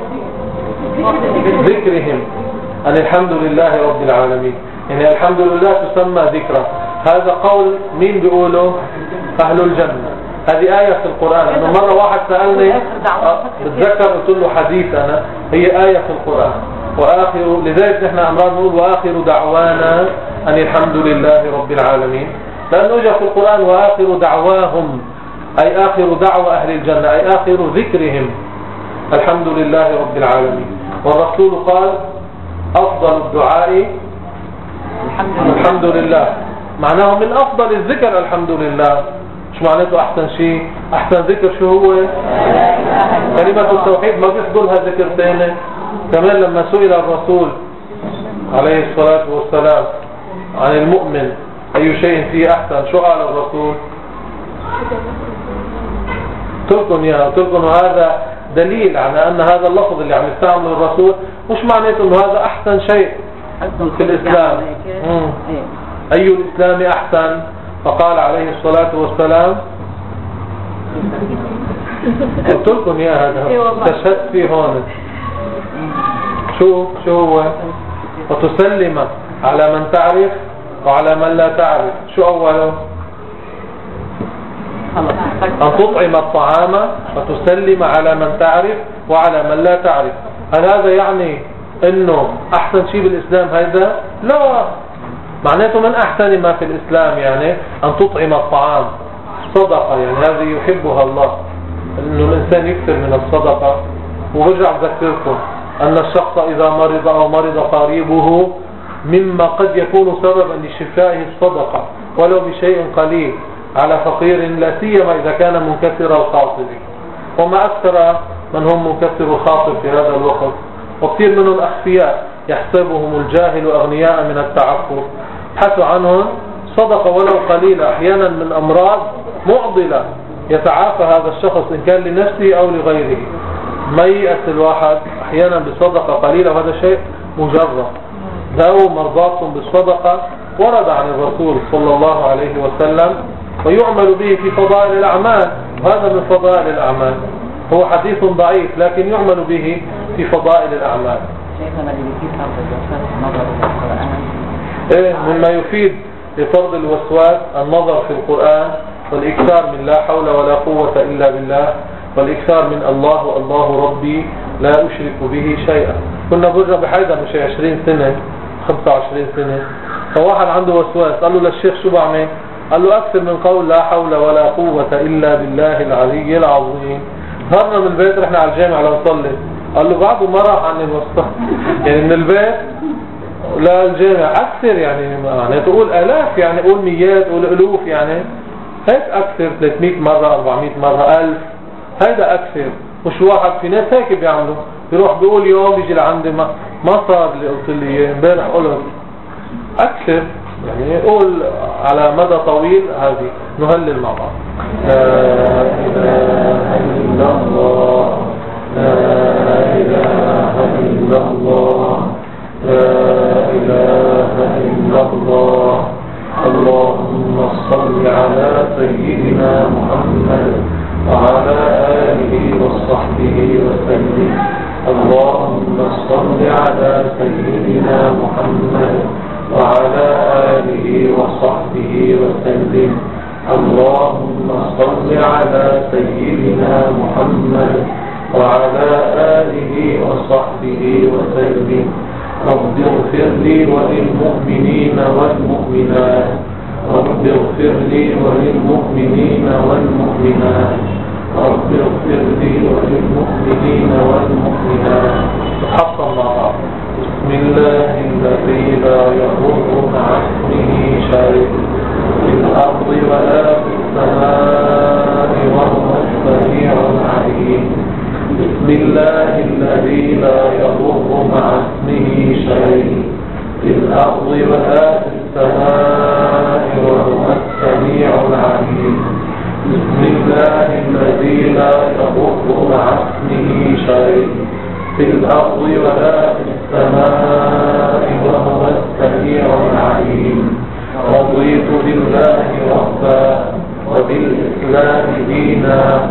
ذكرهم أن الحمد لله رب العالمين، يعني الحمد لله تسمى ذكرى. هذا قول مين بيقوله؟ أهل الجنة. هذه آية في القرآن. أنه مرة واحد سألني بتذكر قلت له حديث أنا، هي آية في القرآن. وآخر لذلك نحن أمران نقول وآخر دعوانا أن الحمد لله رب العالمين، لأنه جاء في القرآن وآخر دعواهم أي آخر دعوة أهل الجنة، أي آخر ذكرهم الحمد لله رب العالمين. والرسول قال أفضل الدعاء الحمد لله، معناه من أفضل الذكر الحمد لله. شو معناته أحسن شيء؟ أحسن ذكر شو هو؟ كلمة التوحيد، ما بيفضلها ذكر ثاني. كمان لما سئل الرسول عليه الصلاة والسلام عن المؤمن أي شيء فيه أحسن، شو قال الرسول؟ تركن يا تركن. هذا دليل على أن هذا اللفظ اللي عم يستعمله الرسول مش معناته أنه هذا أحسن شيء في الإسلام. أي الإسلام أحسن؟ فقال عليه الصلاة والسلام قلت لكم يا هذا تشهد فيه هون شو شو هو؟ وتسلم على من تعرف وعلى من لا تعرف. شو أوله؟ أن تطعم الطعام وتسلم على من تعرف وعلى من لا تعرف. هل هذا يعني انه احسن شيء بالاسلام هذا؟ لا، معناته من احسن ما في الاسلام يعني ان تطعم الطعام صدقة، يعني هذه يحبها الله، انه الانسان يكثر من الصدقة. ورجع اذكركم ان الشخص اذا مرض او مرض قريبه مما قد يكون سببا لشفائه الصدقة ولو بشيء قليل على فقير، لا سيما اذا كان منكسر الخاطر. وما اكثر من هم منكسر الخاطر في هذا الوقت، وكثير منهم اخفياء يحسبهم الجاهل اغنياء من التعفف. ابحثوا عنهم صدقة ولو قليلة، احيانا من امراض معضلة يتعافى هذا الشخص ان كان لنفسه او لغيره. ما ييأس الواحد احيانا بصدقة قليلة، وهذا شيء مجرد. داووا مرضاكم بالصدقة ورد عن الرسول صلى الله عليه وسلم، ويعمل به في فضائل الأعمال. وهذا من فضائل الأعمال، هو حديث ضعيف لكن يعمل به في فضائل الأعمال. إيه مما يفيد لطرد الوسواس النظر في القرآن، والإكثار من لا حول ولا قوة إلا بالله، والإكثار من الله الله ربي لا أشرك به شيئا. كنا برجع بحيدا مش عشرين سنة خمسة وعشرين سنة، فواحد عنده وسواس قال له للشيخ شو بعمل؟ قال له أكثر من قول لا حول ولا قوة إلا بالله العلي العظيم. ظهرنا من البيت رحنا على الجامع لنصلي، قال له بعده ما راح عن الوسواس يعني من البيت لا الجامع أكثر يعني، يعني تقول آلاف يعني، قول ميات، قول ألوف يعني، هيك أكثر، ثلاثمية مرة، أربعمية مرة، ألف، هيدا أكثر. مش واحد، في ناس هيك بيعملوا، بيروح بيقول يوم يجي لعندي ما صار اللي قلت لي امبارح، قلت أكثر يعني، قول على مدى طويل. هذه نهلل مع بعض. لا إله إلا الله، لا إله إلا الله، لا إله إلا الله. اللهم صل على سيدنا محمد وعلى آله وصحبه وسلم. اللهم صل على سيدنا محمد وعلى آله وصحبه وسلم. اللهم صل على سيدنا محمد وعلى آله وصحبه وسلم. رب اغفر لي وللمؤمنين والمؤمنات، رب اغفر لي وللمؤمنين والمؤمنات، رب اغفر لي وللمؤمنين والمؤمنات. حصل مع بعض. بسم الله الذي لا يضر مع اسمه شيء في الأرض ولا في السماء وهو السميع العليم. بسم الله الذي لا يضر مع اسمه شيء في الأرض ولا في السماء وهو السميع العليم. بسم الله الذي لا يضر مع اسمه شيء في الأرض ولا في السماء وهو السميع العليم. رضيت بالله ربا وبالإسلام دينا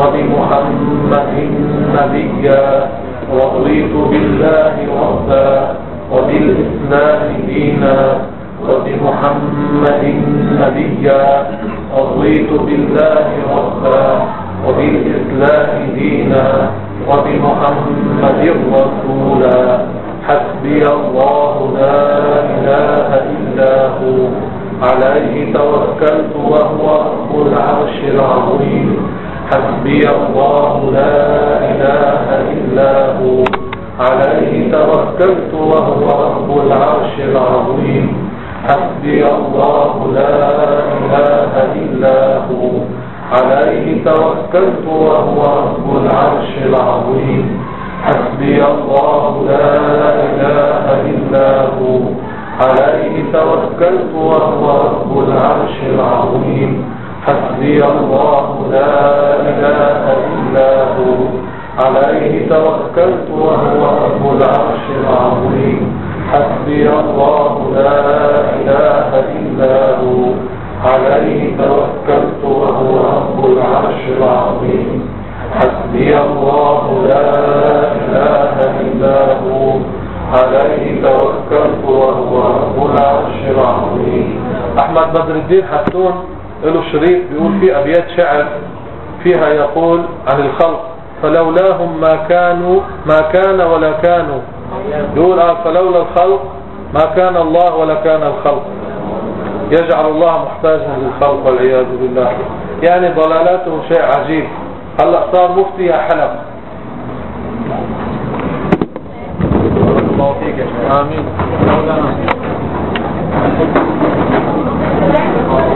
وبمحمد نبيا. رضيت بالله ربا وبالإسلام دينا وبمحمد نبيا. رضيت بالله ربا وبالإسلام دينا وبمحمد رسولا. حسبي الله لا إله إلا هو عليه توكلت وهو رب العرش العظيم. حسبي الله لا إله إلا هو عليه توكلت وهو رب العرش العظيم. حسبي الله لا إله إلا هو عليه توكلت وهو رب العرش العظيم. حسبي الله لا إله إلا هو عليه توكلت وهو رب العرش العظيم. حسبي الله لا إله إلا هو عليه توكلت وهو رب العرش العظيم. حسبي الله لا إله إلا هو عليه توكلت وهو رب العرش العظيم. حسبي الله لا إله إلا هو عليه توكلت وهو رب العرش العظيم. أحمد بدر الدين حسون له شريط بيقول فيه أبيات شعر فيها يقول عن الخلق: فلولاهم ما كانوا ما كان ولا كانوا. يقول آه فلولا الخلق ما كان الله ولا كان الخلق. يجعل الله محتاجا للخلق والعياذ بالله. يعني ضلالاته شيء عجيب. هلا صار مفتي يا حلب. الله فيك يا شيخ. آمين.